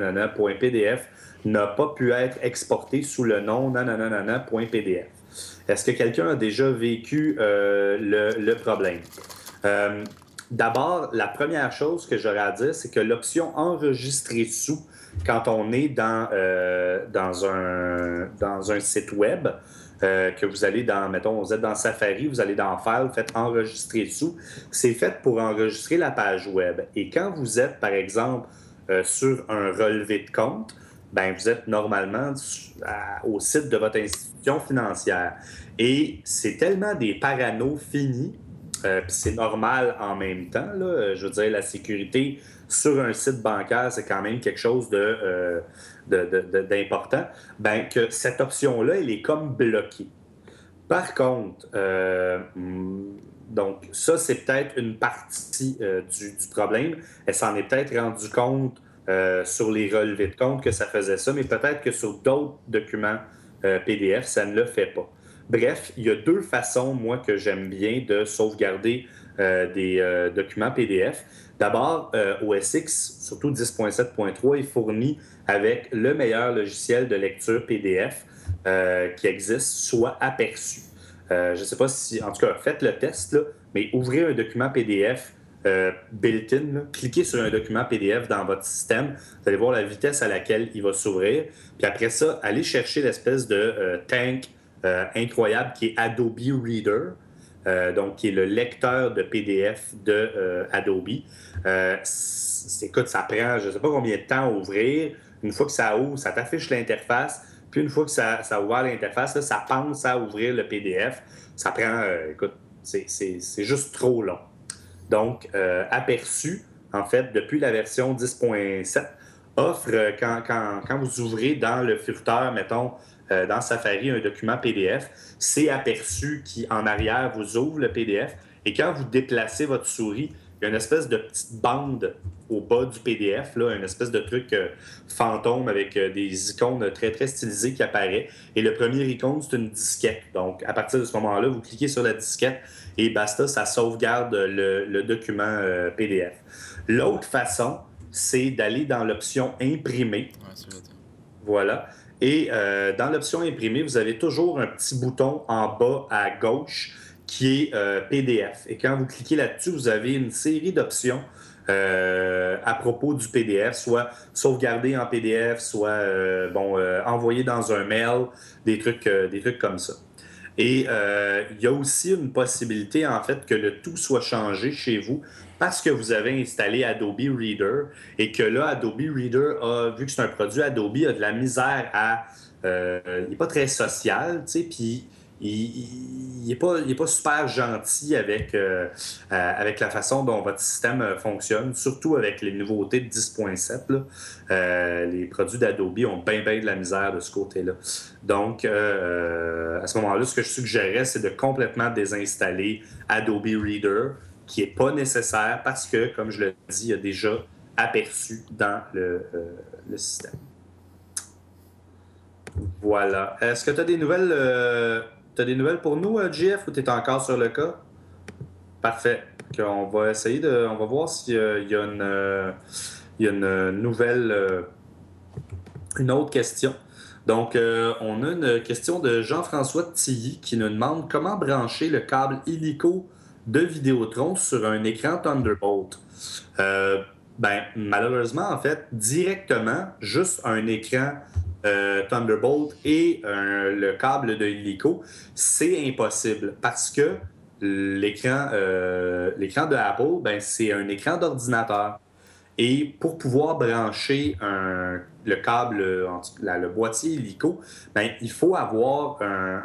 .pdf n'a pas pu être exporté sous le nom .pdf. Est-ce que quelqu'un a déjà vécu euh, le, le problème? Euh, d'abord, la première chose que j'aurais à dire, c'est que l'option enregistrer sous, quand on est dans, euh, dans, un, dans un site web, Euh, que vous allez dans, mettons, vous êtes dans Safari, vous allez dans File, vous faites enregistrer sous. C'est fait pour enregistrer la page web. Et quand vous êtes, par exemple, euh, sur un relevé de compte, ben vous êtes normalement à, au site de votre institution financière. Et c'est tellement des paranos finis, euh, puis c'est normal en même temps, là, je veux dire, la sécurité sur un site bancaire, c'est quand même quelque chose de... Euh, De, de, de, d'important, ben, que cette option-là, elle est comme bloquée. Par contre, euh, donc ça, c'est peut-être une partie euh, du, du problème. Elle s'en est peut-être rendue compte euh, sur les relevés de compte que ça faisait ça, mais peut-être que sur d'autres documents euh, P D F, ça ne le fait pas. Bref, il y a deux façons, moi, que j'aime bien de sauvegarder euh, des euh, documents P D F. D'abord, euh, O S X, surtout dix point sept point trois, est fourni avec le meilleur logiciel de lecture P D F euh, qui existe, soit Aperçu. Euh, je ne sais pas si, en tout cas, faites le test, là, mais ouvrez un document P D F euh, built-in, là, cliquez sur un document P D F dans votre système, vous allez voir la vitesse à laquelle il va s'ouvrir, puis après ça, allez chercher l'espèce de euh, tank euh, incroyable qui est Adobe Reader. Euh, donc qui est le lecteur de P D F de euh, Adobe. Euh, écoute, ça prend, je ne sais pas combien de temps à ouvrir. Une fois que ça ouvre, ça t'affiche l'interface. Puis une fois que ça, ça ouvre l'interface, là, ça pense à ouvrir le P D F. Ça prend, euh, écoute, c'est, c'est, c'est juste trop long. Donc, euh, Aperçu, en fait, depuis la version dix point sept, offre, euh, quand, quand, quand vous ouvrez dans le furteur, mettons, Euh, dans Safari, un document P D F, c'est Aperçu qui, en arrière, vous ouvre le P D F. Et quand vous déplacez votre souris, il y a une espèce de petite bande au bas du P D F, là, une espèce de truc euh, fantôme avec euh, des icônes très, très stylisées qui apparaît. Et le premier icône, c'est une disquette. Donc, à partir de ce moment-là, vous cliquez sur la disquette et basta, ça sauvegarde le, le document euh, P D F. L'autre façon, c'est d'aller dans l'option imprimer. Ouais, c'est vrai. Voilà. Et euh, dans l'option imprimée, vous avez toujours un petit bouton en bas à gauche qui est euh, P D F. Et quand vous cliquez là-dessus, vous avez une série d'options euh, à propos du P D F, soit sauvegarder en P D F, soit euh, bon, euh, envoyer dans un mail, des trucs, euh, des trucs comme ça. Et euh, il y a aussi une possibilité, en fait, que le tout soit changé chez vous parce que vous avez installé Adobe Reader et que là, Adobe Reader, a, vu que c'est un produit Adobe, a de la misère à... Euh, il n'est pas très social, tu sais, puis il n'est pas, pas super gentil avec, euh, euh, avec la façon dont votre système fonctionne, surtout avec les nouveautés de dix point sept. Là. Euh, les produits d'Adobe ont bien, bien de la misère de ce côté-là. Donc, euh, à ce moment-là, ce que je suggérais, c'est de complètement désinstaller Adobe Reader qui n'est pas nécessaire parce que, comme je le dis, il y a déjà aperçu dans le, euh, le système. Voilà. Est-ce que tu as des nouvelles euh, t'as des nouvelles pour nous, euh, J F, ou tu es encore sur le cas? Parfait. Donc, on va essayer de. On va voir s'il euh, y a une, euh, il y a une nouvelle. Euh, une autre question. Donc, euh, on a une question de Jean-François Tilly qui nous demande comment brancher le câble hélico de Vidéotron sur un écran Thunderbolt. Euh, ben, malheureusement, en fait, directement, juste un écran euh, Thunderbolt et un, le câble de hélico, c'est impossible parce que l'écran, euh, l'écran de Apple, ben, c'est un écran d'ordinateur. Et pour pouvoir brancher un, le câble, la, le boîtier hélico, ben, il faut avoir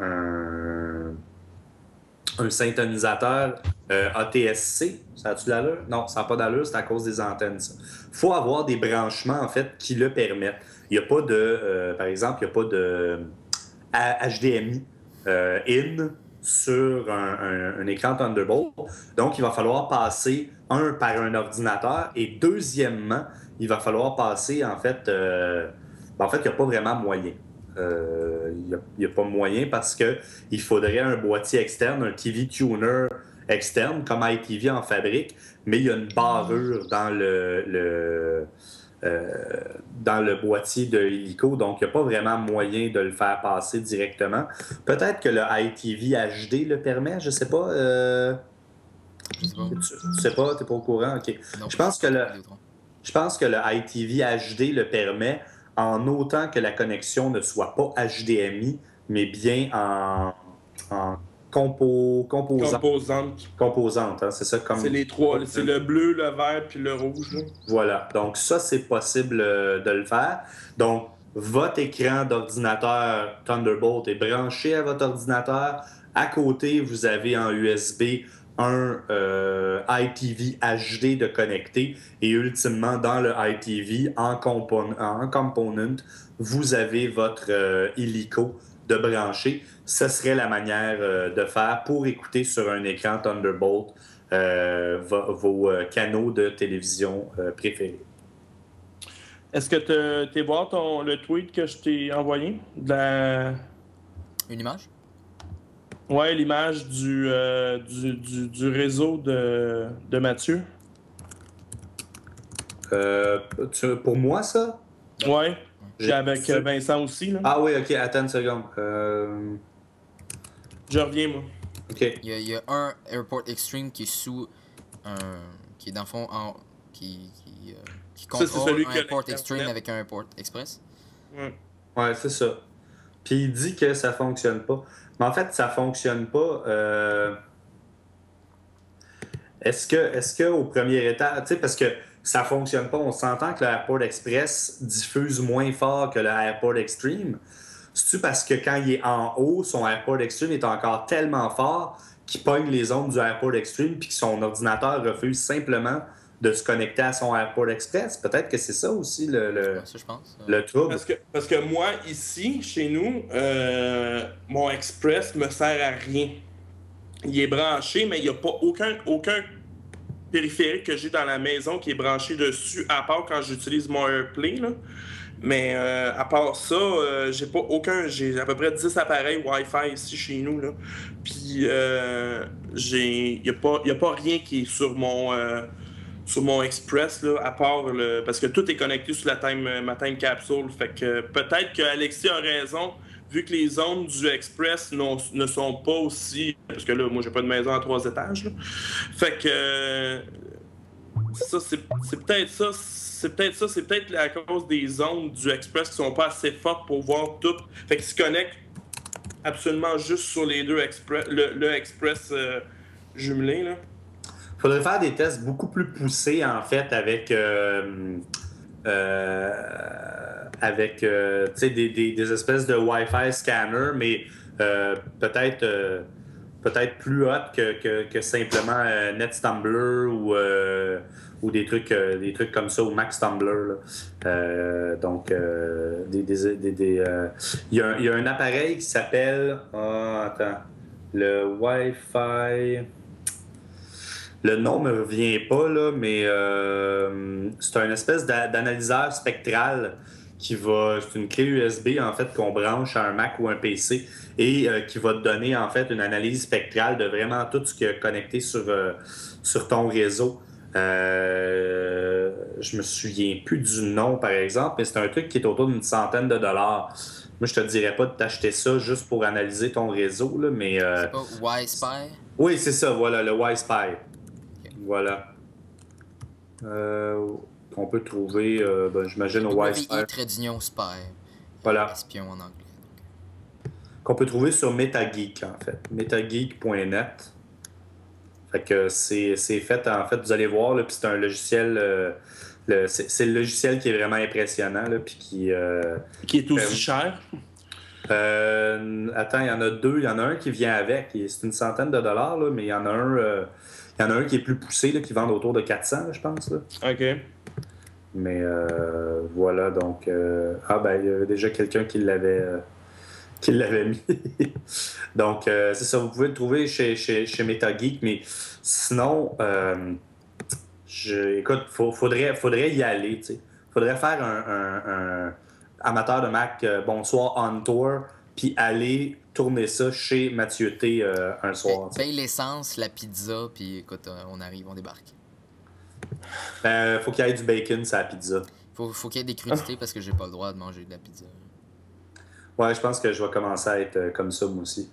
un, un, un syntonisateur euh, A T S C. Ça a-tu de l'allure? Non, ça n'a pas d'allure, c'est à cause des antennes, ça. Il faut avoir des branchements, en fait, qui le permettent. Il n'y a pas de, euh, par exemple, il n'y a pas de H D M I euh, in sur un, un, un écran Thunderbolt. Donc, il va falloir passer, un, par un ordinateur, et deuxièmement, il va falloir passer, en fait, euh, ben, en fait, il n'y a pas vraiment moyen. Euh, il n'y a, a pas moyen parce qu'il faudrait un boîtier externe, un T V tuner externe, comme I T V en fabrique, mais il y a une barrure dans le... le Euh, dans le boîtier de hélico, donc il n'y a pas vraiment moyen de le faire passer directement. Peut-être que le I T V H D le permet, je sais pas. Euh... Je sais pas. Tu, tu sais pas, t'es pas au courant, ok. Non, je pense que le, Vidéotron. je pense que le I T V H D le permet en autant que la connexion ne soit pas H D M I, mais bien en, en compo, composante. Composante. Composante, hein, c'est ça comme. C'est les trois, c'est le bleu, le vert puis le rouge. Là. Voilà, donc ça, c'est possible euh, de le faire. Donc, votre écran d'ordinateur Thunderbolt est branché à votre ordinateur. À côté, vous avez en U S B un euh, I T V H D de connecté. Et ultimement, dans le I T V, en, compon- en component, vous avez votre euh, hélico de brancher. Ce serait la manière euh, de faire pour écouter sur un écran Thunderbolt euh, vos, vos euh, canaux de télévision euh, préférés. Est-ce que tu es voir ton, le tweet que je t'ai envoyé? De la... Une image? Ouais, l'image du, euh, du, du, du réseau de, de Mathieu. Euh, tu, pour moi, ça? Ouais. J'ai avec euh, Vincent aussi. Là. Ah oui, ok, attends une seconde. Euh... Je reviens, moi. Ok. Il y, a, il y a un Airport Extreme qui est sous un. qui est dans le fond en. qui. qui, euh, qui contrôle ça, c'est celui un qui a Airport l'Internet. Extreme avec un Airport Express. Ouais. Ouais, c'est ça. Puis il dit que ça fonctionne pas. Mais en fait, ça fonctionne pas. Euh... Est-ce que, est-ce que au premier état, tu sais, parce que ça fonctionne pas, on s'entend que le Airport Express diffuse moins fort que le Airport Extreme. C'est-tu parce que quand il est en haut, son Airport Extreme est encore tellement fort qu'il pogne les ondes du Airport Extreme puis que son ordinateur refuse simplement de se connecter à son Airport Express? Peut-être que c'est ça aussi le, le, Ouais, ça, je pense. le trouble. Parce que, parce que moi, ici, chez nous, euh, mon Express me sert à rien. Il est branché, mais il n'y a pas aucun, aucun périphérique que j'ai dans la maison qui est branché dessus, à part quand j'utilise mon AirPlay. Là. Mais euh, à part ça, euh, j'ai pas aucun. J'ai à peu près dix appareils Wi-Fi ici chez nous. Là. Puis euh, j'ai. Il n'y a, pas, y a pas rien qui est sur mon. Euh, sur mon Express, là, à part le. Parce que tout est connecté sur la time, ma time capsule. Fait que peut-être que Alexis a raison, vu que les ondes du Express ne sont pas aussi. Parce que là, moi, j'ai pas de maison à trois étages. Là. Fait que. Euh, ça, c'est, c'est peut-être ça. C'est peut-être ça. C'est peut-être à cause des ondes du Express qui sont pas assez fortes pour voir tout. Fait qu'ils se connectent absolument juste sur les deux Express. Le, le Express euh, jumelé, là. Il faudrait faire des tests beaucoup plus poussés, en fait, avec, euh, euh, avec euh, des, des, des espèces de Wi-Fi scanner, mais euh, peut-être euh, peut-être plus hot que, que, que simplement euh, NetStumbler ou, euh, ou des, trucs, euh, des trucs comme ça, ou MaxTumbler. Là. Euh, donc, euh, des, des, des, des, euh, il y a un, il y a un appareil qui s'appelle... Oh, attends. Le Wi-Fi... Le nom me revient pas, là, mais euh, c'est un espèce d'a- d'analyseur spectral qui va. C'est une clé U S B, en fait, qu'on branche à un Mac ou un P C et euh, qui va te donner, en fait, une analyse spectrale de vraiment tout ce qui est connecté sur, euh, sur ton réseau. Euh, je me souviens plus du nom, par exemple, mais c'est un truc qui est autour d'une centaine de dollars. Moi, je te dirais pas de t'acheter ça juste pour analyser ton réseau, là, mais... euh, C'est pas WiSpy? Oui, c'est ça, voilà, le WiSpy. Ok. Voilà. Euh, qu'on peut trouver, euh, ben, j'imagine, au W WiSpy. I trait d'union spy. Voilà. Espion en anglais. Qu'on peut trouver sur MetaGeek, en fait. metageek point net. Fait que c'est c'est fait, en fait, vous allez voir, là, puis c'est un logiciel... euh, le- c'est c'est le logiciel qui est vraiment impressionnant, là, puis qui... euh, Qui est aussi euh, cher. euh, attends, il y en a deux. Il y en a un qui vient avec. et C'est une centaine de dollars, là, mais il y en a un... euh, il y en a un qui est plus poussé, là, qui vend autour de quatre cents, là, je pense. Là. OK. Mais euh, voilà, donc... euh, ah, ben, il y avait déjà quelqu'un qui l'avait... euh, qui l'avait mis. Donc, euh, c'est ça, vous pouvez le trouver chez, chez, chez MetaGeek, mais sinon, euh, je, écoute, il faudrait, faudrait y aller, tu sais. Faudrait faire un, un, un amateur de Mac euh, Bonsoir on tour, puis aller tourner ça chez Mathieu T euh, un soir. tu sais. Paye l'essence, la pizza, puis écoute, euh, on arrive, on débarque. Euh, faut qu'il y ait du bacon sur la pizza. Faut, faut qu'il y ait des crudités parce que j'ai pas le droit de manger de la pizza. Ouais, je pense que je vais commencer à être euh, comme ça, moi aussi.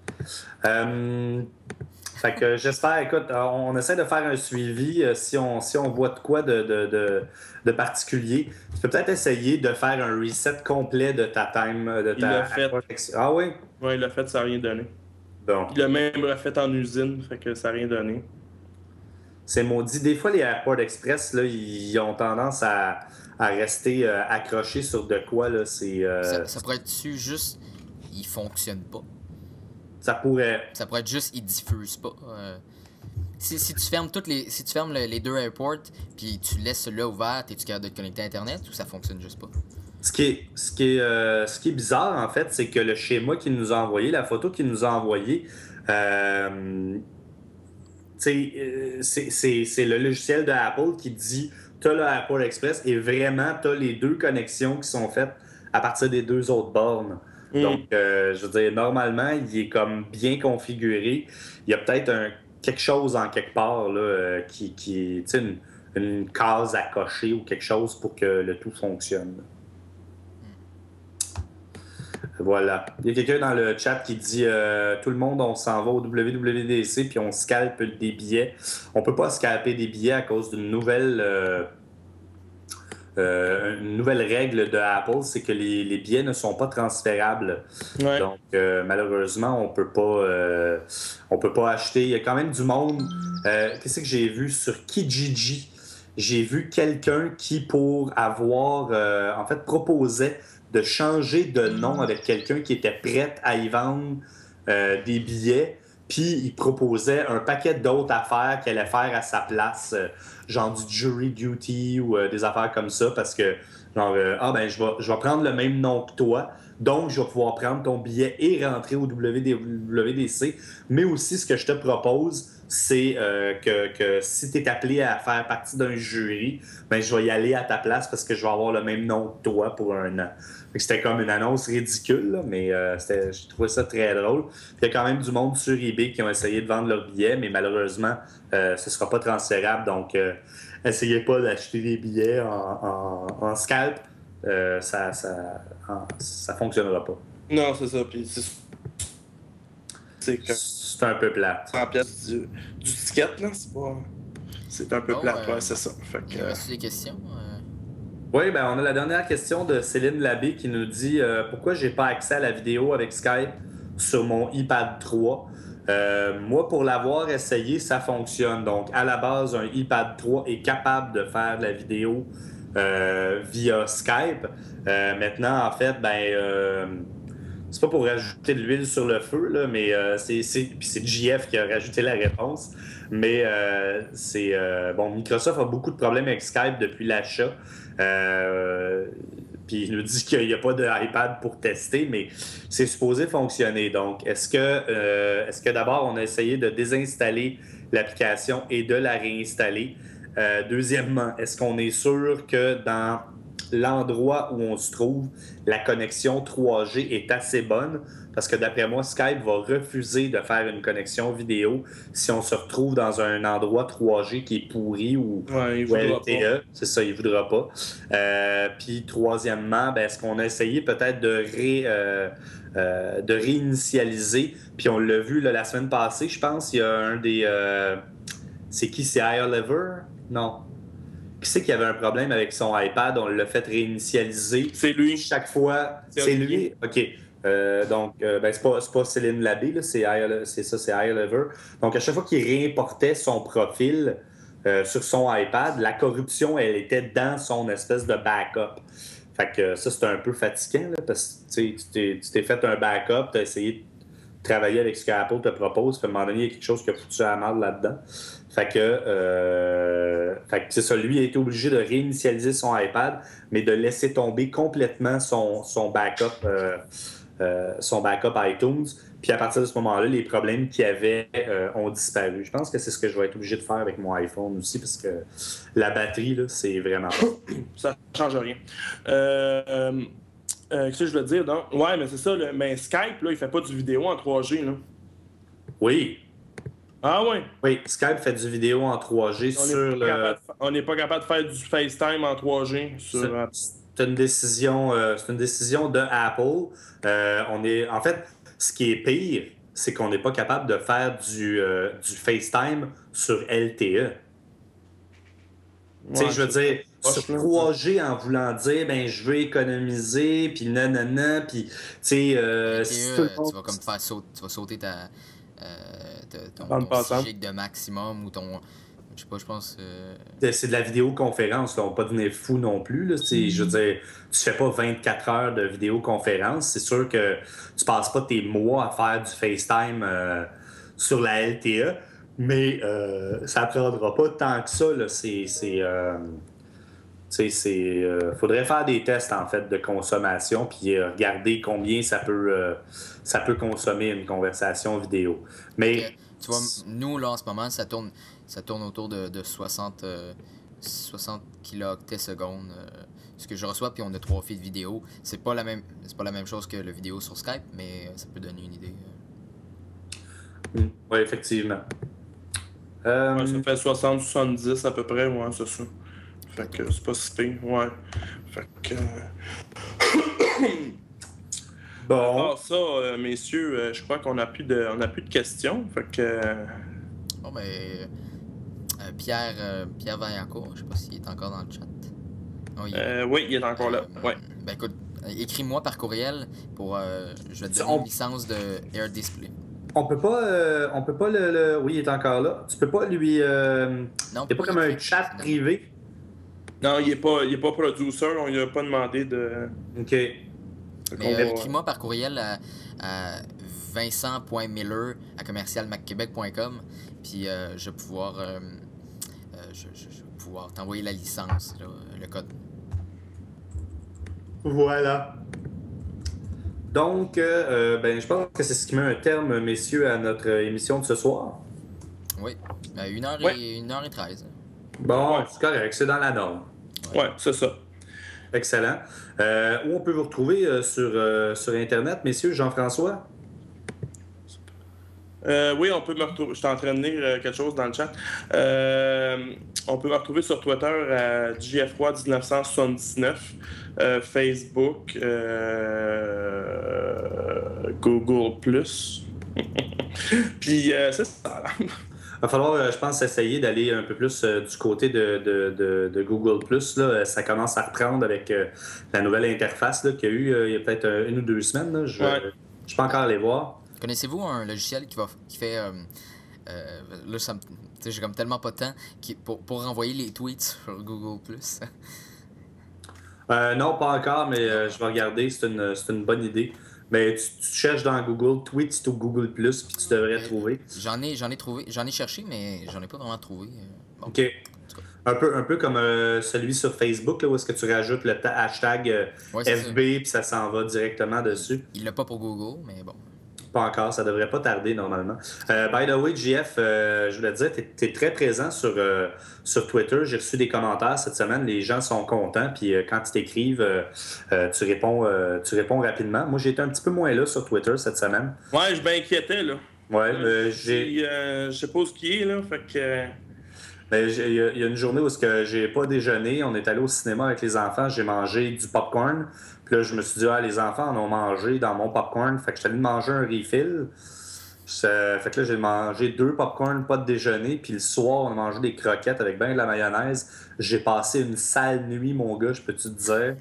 Euh, fait que j'espère, écoute, euh, on essaie de faire un suivi. euh, si, on, si on voit de quoi de, de, de, de particulier, tu peux peut-être essayer de faire un reset complet de ta time, euh, de Il ta l'a fait. Ah oui? Ouais, il l'a fait, ça n'a rien donné. Bon. Il l'a même refait en usine, fait que ça n'a rien donné. C'est maudit. Des fois, les Airport Express, là, ils ont tendance à, à rester euh, accrochés sur de quoi, là. C'est, euh, Ça, ça pourrait être-tu juste, il fonctionne pas. ça pourrait... Ça pourrait être juste, il diffuse pas. Euh, si, si tu fermes toutes les, si tu fermes le- les deux airports, puis tu laisses celui-là ouvert, es-tu capable de te connecter à Internet ou ça fonctionne juste pas? Ce qui est, ce qui est, euh, ce qui est bizarre, en fait, c'est que le schéma qu'il nous a envoyé, la photo qu'il nous a envoyée, euh, tu sais, euh, c'est, c'est, c'est le logiciel de Apple qui dit tu as le Apple Express et vraiment tu as les deux connexions qui sont faites à partir des deux autres bornes. Mm. Donc, euh, je veux dire, normalement, il est comme bien configuré. Il y a peut-être un, quelque chose en quelque part là, euh, qui, qui tu sais, une, une case à cocher ou quelque chose pour que le tout fonctionne. Voilà. Il y a quelqu'un dans le chat qui dit euh, tout le monde, on s'en va au W W D C puis on scalpe des billets. On peut pas scalper des billets à cause d'une nouvelle euh, euh, une nouvelle règle de Apple, c'est que les, les billets ne sont pas transférables. Ouais. Donc euh, malheureusement, on peut pas euh, on peut pas acheter. Il y a quand même du monde. Euh, qu'est-ce que j'ai vu sur Kijiji? J'ai vu quelqu'un qui, pour avoir euh, en fait proposait de changer de nom avec quelqu'un qui était prêt à y vendre euh, des billets, puis il proposait un paquet d'autres affaires qu'elle allait faire à sa place, euh, genre du jury duty ou euh, des affaires comme ça, parce que, genre, euh, ah ben, je vais, je vais prendre le même nom que toi, donc je vais pouvoir prendre ton billet et rentrer au W D C, mais aussi ce que je te propose, c'est euh, que, que si tu es appelé à faire partie d'un jury, ben, je vais y aller à ta place parce que je vais avoir le même nom que toi pour un an. Fait que c'était comme une annonce ridicule, là, mais euh, c'était, j'ai trouvé ça très drôle. Puis il y a quand même du monde sur eBay qui ont essayé de vendre leurs billets, mais malheureusement, euh, ce ne sera pas transférable. Donc, euh, essayez pas d'acheter des billets en, en, en scalp. Euh, ça ça, en, ça fonctionnera pas. Non, c'est ça. Puis c'est, c'est que C'est un peu plate. cent pièces du, du ticket, là, c'est pas. C'est un peu Bon, plate, euh, ouais, c'est ça. Fait que, Il reste des questions? Euh, Oui, ben on a la dernière question de Céline Labbé qui nous dit euh, pourquoi j'ai pas accès à la vidéo avec Skype sur mon iPad trois. Euh, moi, pour l'avoir essayé, ça fonctionne. Donc, à la base, un iPad trois est capable de faire de la vidéo euh, via Skype. Euh, maintenant, en fait, ben, euh, c'est pas pour rajouter de l'huile sur le feu, là, mais euh, c'est, c'est, puis c'est J F qui a rajouté la réponse. Mais euh, c'est euh, bon, Microsoft a beaucoup de problèmes avec Skype depuis l'achat. Euh, puis il nous dit qu'il n'y a pas d'iPad pour tester, mais c'est supposé fonctionner. Donc, est-ce que, euh, est-ce que d'abord on a essayé de désinstaller l'application et de la réinstaller. Euh, deuxièmement, est-ce qu'on est sûr que dans l'endroit où on se trouve, la connexion trois G est assez bonne? Parce que d'après moi, Skype va refuser de faire une connexion vidéo si on se retrouve dans un endroit trois G qui est pourri ou, Ouais, il ou voudra L T E. C'est ça, il ne voudra pas. Euh, puis troisièmement, ben, est-ce qu'on a essayé peut-être de, ré, euh, euh, de réinitialiser? Puis on l'a vu là, la semaine passée, je pense, il y a un des... Euh, c'est qui? C'est iLever? Non. Qui c'est qui avait un problème avec son iPad? On l'a fait réinitialiser. C'est lui. Chaque fois... C'est C'est lui? OK. Euh, donc, euh, ben, c'est pas, c'est pas Céline Labbé, là, c'est, c'est ça, c'est iLever. Donc, à chaque fois qu'il réimportait son profil euh, sur son iPad, la corruption, elle était dans son espèce de backup. Fait que ça, c'est un peu fatigant, là, parce que tu t'es, tu t'es fait un backup, tu as essayé de travailler avec ce qu'Apple te propose, puis à un moment donné, il y a quelque chose qui a foutu à la mal là-dedans. Fait que, euh, fait que c'est ça, lui a été obligé de réinitialiser son iPad, mais de laisser tomber complètement son, son backup. Euh, Euh, son backup iTunes. Puis à partir de ce moment-là, les problèmes qu'il y avait euh, ont disparu. Je pense que c'est ce que je vais être obligé de faire avec mon iPhone aussi, parce que la batterie, là, c'est vraiment... Ça ne change rien. Euh, euh, Qu'est-ce que je veux dire? Donc? Ouais, mais c'est ça. Le, mais Skype, là, il fait pas du vidéo en trois G. Là. Oui. Ah ouais? Oui, Skype fait du vidéo en trois G on sur le... De, on n'est pas capable de faire du FaceTime en trois G sur... C'est une décision, euh, c'est une décision de Apple. Euh, on est, en fait, ce qui est pire, c'est qu'on n'est pas capable de faire du, euh, du FaceTime sur L T E. Ouais, tu sais, je veux dire, sur trois G, en voulant dire, ben, je veux économiser, puis nanana, puis, tu sais... Euh, si tu vas comme faire sauter, tu vas sauter ta, euh, ta, ton, ton six gigs de maximum ou ton... Je sais pas, je pense... Euh... C'est de la vidéoconférence, là. On va pas devenir fou non plus, là. Mm-hmm. Je veux dire, tu fais pas vingt-quatre heures de vidéoconférence. C'est sûr que tu passes pas tes mois à faire du FaceTime euh, sur la L T E, mais euh, ça prendra pas tant que ça, là. C'est... c'est euh... Il euh, faudrait faire des tests en fait de consommation puis euh, regarder combien ça peut, euh, ça peut consommer une conversation vidéo. Mais okay. Tu vois, nous là en ce moment, ça tourne, ça tourne autour de, de soixante, euh, soixante kilooctets secondes. Euh, ce que je reçois, puis on a trois feeds vidéo. C'est pas la même, c'est pas la même chose que le vidéo sur Skype, mais ça peut donner une idée. Euh. Mmh. Oui, effectivement. Euh... Ouais, ça fait soixante soixante-dix à peu près, ouais, c'est ça. Fait que c'est pas si pire, ouais. Fait que... bon. Alors ça, euh, messieurs, euh, je crois qu'on n'a plus de, on a plus de questions. Fait que... Bon, ben... Euh, Pierre, euh, Pierre Vaillancourt, je sais pas s'il est encore dans le chat. Oh, il... Euh, oui, il est encore là, euh, ouais. Ben écoute, écris-moi par courriel pour... Euh, je vais te donner on... une licence de Air Display. On peut pas, euh, on peut pas le, le... Oui, il est encore là. Tu peux pas lui... Euh... Non, c'est pas comme un chat non. privé. Non, il n'est pas, il est pas producer, on lui a pas demandé de... OK. Mais euh, écris-moi par courriel à, à vincent point miller à commercial mac québec point com, puis euh, je vais pouvoir, euh, euh, je, je, je vais pouvoir t'envoyer la licence, là, le code. Voilà. Donc, euh, ben, je pense que c'est ce qui met un terme, messieurs, à notre émission de ce soir. Oui, à une heure et treize. Bon, c'est correct, c'est dans la norme. Ouais, ouais c'est ça. Excellent. Euh, où on peut vous retrouver euh, sur, euh, sur Internet, messieurs? Jean-François? Euh, oui, on peut me retrouver. Je suis en train de lire euh, quelque chose dans le chat. Euh, on peut me retrouver sur Twitter à J F trois dix-neuf cent soixante-dix-neuf, euh, Facebook, euh, Google plus. Puis, euh, c'est ça. Il va falloir, je pense, essayer d'aller un peu plus euh, du côté de, de, de, de Google plus. Là. Ça commence à reprendre avec euh, la nouvelle interface là, qu'il y a eu euh, il y a peut-être euh, une ou deux semaines. Là. Je ne ouais. peux pas encore aller voir. Connaissez-vous un logiciel qui, va, qui fait... Euh, euh, là, ça me, j'ai comme tellement pas de temps qui, pour, pour renvoyer les tweets sur Google plus. euh, non, pas encore, mais euh, je vais regarder. C'est une, c'est une bonne idée. Mais tu, tu cherches dans Google, tweets to Google plus, puis tu devrais euh, trouver. J'en ai, j'en ai trouvé, j'en ai cherché, mais j'en ai pas vraiment trouvé. Bon. OK. Un peu, un peu comme euh, celui sur Facebook, là, où est-ce que tu rajoutes le hashtag euh, ouais, F B, puis ça s'en va directement dessus. Il l'a pas pour Google, mais bon. Pas encore, ça devrait pas tarder normalement. Euh, by the way, J F, euh, je voulais te dire, tu es très présent sur, euh, sur Twitter. J'ai reçu des commentaires cette semaine. Les gens sont contents. Puis euh, quand ils t'écrivent, euh, euh, tu, réponds, euh, tu réponds rapidement. Moi, j'ai été un petit peu moins là sur Twitter cette semaine. Ouais, je m'inquiétais, là. Ouais, Là, euh, je j'ai. dis, euh, je sais pas où ce qui est, là. Fait que. Ben, il y, y a une journée où je j'ai pas déjeuné. On est allé au cinéma avec les enfants. J'ai mangé du popcorn. Puis là, je me suis dit, ah, les enfants en ont mangé dans mon popcorn. Fait que je suis allé manger un refill. Ça, fait que là, j'ai mangé deux popcorn, pas de déjeuner. Puis le soir, on a mangé des croquettes avec bien de la mayonnaise. J'ai passé une sale nuit, mon gars, je peux te dire.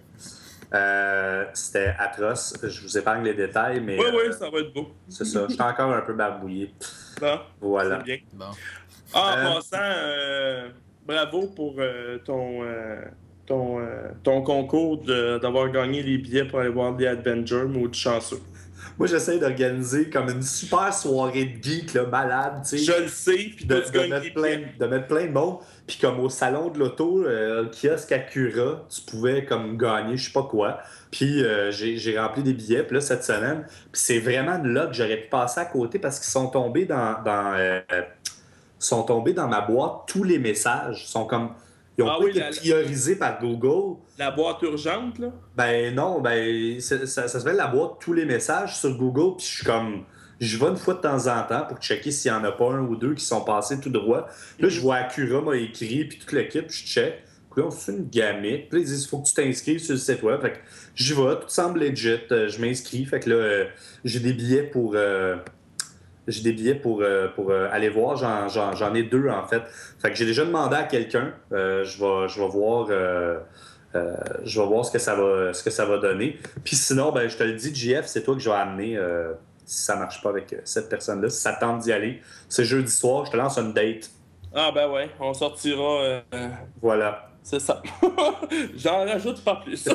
Euh, c'était atroce. Je vous épargne les détails, mais. Oui, euh, oui, ça va être beau. C'est ça. J'étais encore un peu barbouillé. Non, Voilà. c'est bien. Bon. Ah, en Euh, passant, euh, bravo pour euh, ton, euh, ton, euh, ton concours de- d'avoir gagné les billets pour aller voir The Avenger, mais du chanceux. Moi, j'essaie d'organiser comme une super soirée de geek, là, malade, tu sais. Je le sais, puis De, toi, tu de gagnes mettre des plein, billets. de mettre plein de monde. Puis comme au salon de l'auto, euh, le kiosque Acura, tu pouvais comme gagner je sais pas quoi. Puis euh, j'ai, j'ai rempli des billets. Puis là, cette semaine, puis c'est vraiment de là que j'aurais pu passer à côté parce qu'ils sont tombés dans, dans, euh, sont tombés dans ma boîte. Tous les messages sont comme... Ils ont Ah pas oui, été la- priorisés par Google. La boîte urgente, là. Ben non, ben ça, ça, ça s'appelle la boîte tous les messages sur Google, puis je suis comme, je vais une fois de temps en temps pour checker s'il n'y en a pas un ou deux qui sont passés tout droit. Là, je vois Acura m'a écrit, puis toute l'équipe, je check. Puis là, on fait une gamique. Puis là, ils disent, il faut que tu t'inscrives sur le site web. Fait que j'y vais, tout semble legit. Euh, je m'inscris. Fait que là, euh, j'ai des billets pour... euh, j'ai des billets pour, euh, pour euh, aller voir. J'en, j'en, j'en ai deux, en fait. Fait que j'ai déjà demandé à quelqu'un. Euh, je vais, je vais voir... euh, Euh, je vais voir ce que ça va, ce que ça va donner. Puis sinon, ben, je te le dis, J F, c'est toi que je vais amener euh, si ça marche pas avec euh, cette personne-là. Si ça tente d'y aller, c'est jeudi soir, je te lance une date. Ah, ben ouais, on sortira. euh, euh, Voilà. c'est ça. J'en rajoute pas plus.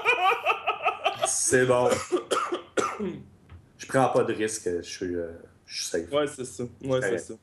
C'est bon. Je prends pas de risque, je suis, euh, je suis safe. Ouais, c'est ça. Ouais, c'est Ouais. ça.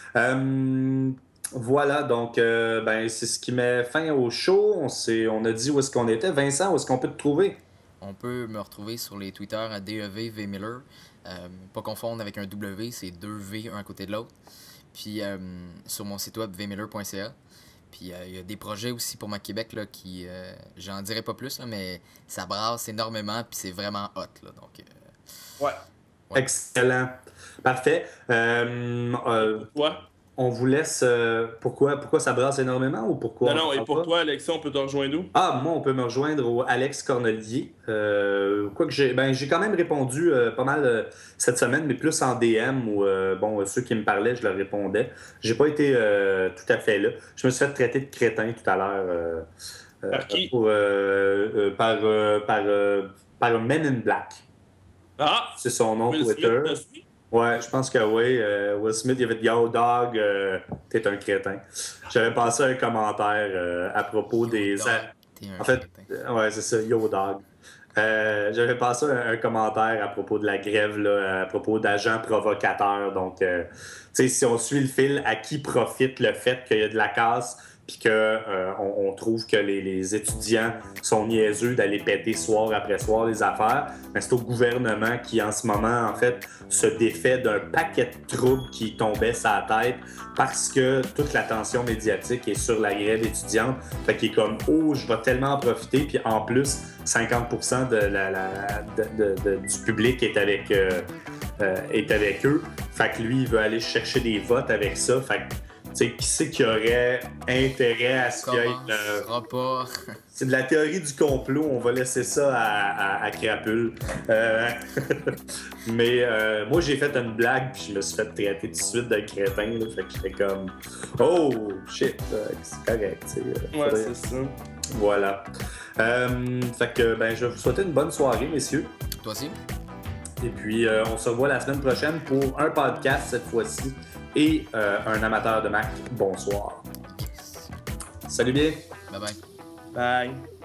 Euh, voilà, donc euh, ben, c'est ce qui met fin au show. On, s'est, on a dit où est-ce qu'on était. Vincent, où est-ce qu'on peut te trouver? On peut me retrouver sur les Twitter à D E V V Miller. Euh, pas confondre avec un W, c'est deux V un à côté de l'autre. Puis euh, sur mon site web v miller point c a. Puis il euh, y a des projets aussi pour ma Québec là, qui, euh, j'en dirai pas plus, là, mais ça brasse énormément puis c'est vraiment hot. Là, donc, euh, Ouais. Ouais. Excellent. Parfait. Euh, euh, Ouais. on vous laisse... euh, pourquoi, pourquoi ça brasse énormément ou pourquoi... Non, on non, et parle pour pas? toi, Alexis, on peut te rejoindre où? Ah, moi, on peut me rejoindre au Alex Cornelier. Euh, quoique j'ai, ben, j'ai quand même répondu euh, pas mal euh, cette semaine, mais plus en D M où, euh, bon, ceux qui me parlaient, je leur répondais. J'ai pas été euh, tout à fait là. Je me suis fait traiter de crétin tout à l'heure. Euh, euh, Par qui? pour, euh, euh, par, euh, par, euh, par Men in Black. Ah! C'est son nom Will Twitter. Smith, te suit? Ouais, je pense que oui. Euh, Will Smith, il avait dit Yo dog, euh, t'es un crétin. J'avais passé un commentaire euh, à propos Yo, des. dog, t'es un En fait, crétin. euh, ouais, c'est ça, Yo dog. Euh, j'avais passé un, un commentaire à propos de la grève, là, à propos d'agents provocateurs. Donc, euh, tu sais, si on suit le fil, à qui profite le fait qu'il y a de la casse, puis qu'on euh, on trouve que les, les étudiants sont niaiseux d'aller péter soir après soir les affaires, mais c'est au gouvernement qui, en ce moment, en fait, se défait d'un paquet de troubles qui tombaient sa tête parce que toute l'attention médiatique est sur la grève étudiante. Fait qu'il est comme, oh, je vais tellement en profiter, puis en plus, cinquante pour cent de la, la, de, de, de, du public est avec, euh, euh, est avec eux. Fait que lui, il veut aller chercher des votes avec ça. Fait que, tu sais, qui c'est qui aurait intérêt à ce qu'il y ait... euh, Commencera pas. c'est de la théorie du complot, on va laisser ça à, à, à Crapule. Euh, mais euh, moi, j'ai fait une blague, puis je me suis fait traiter tout de suite de crétin. Là, fait que j'étais comme, oh shit, euh, c'est correct. tu sais, euh, Ouais, faudrait- c'est ça. Voilà. Euh, fait que ben, je vais vous souhaiter une bonne soirée, messieurs. Toi aussi? Et puis, euh, on se revoit la semaine prochaine pour un podcast cette fois-ci et euh, un amateur de Mac. Bonsoir. Yes. Salut bien. Bye bye. Bye.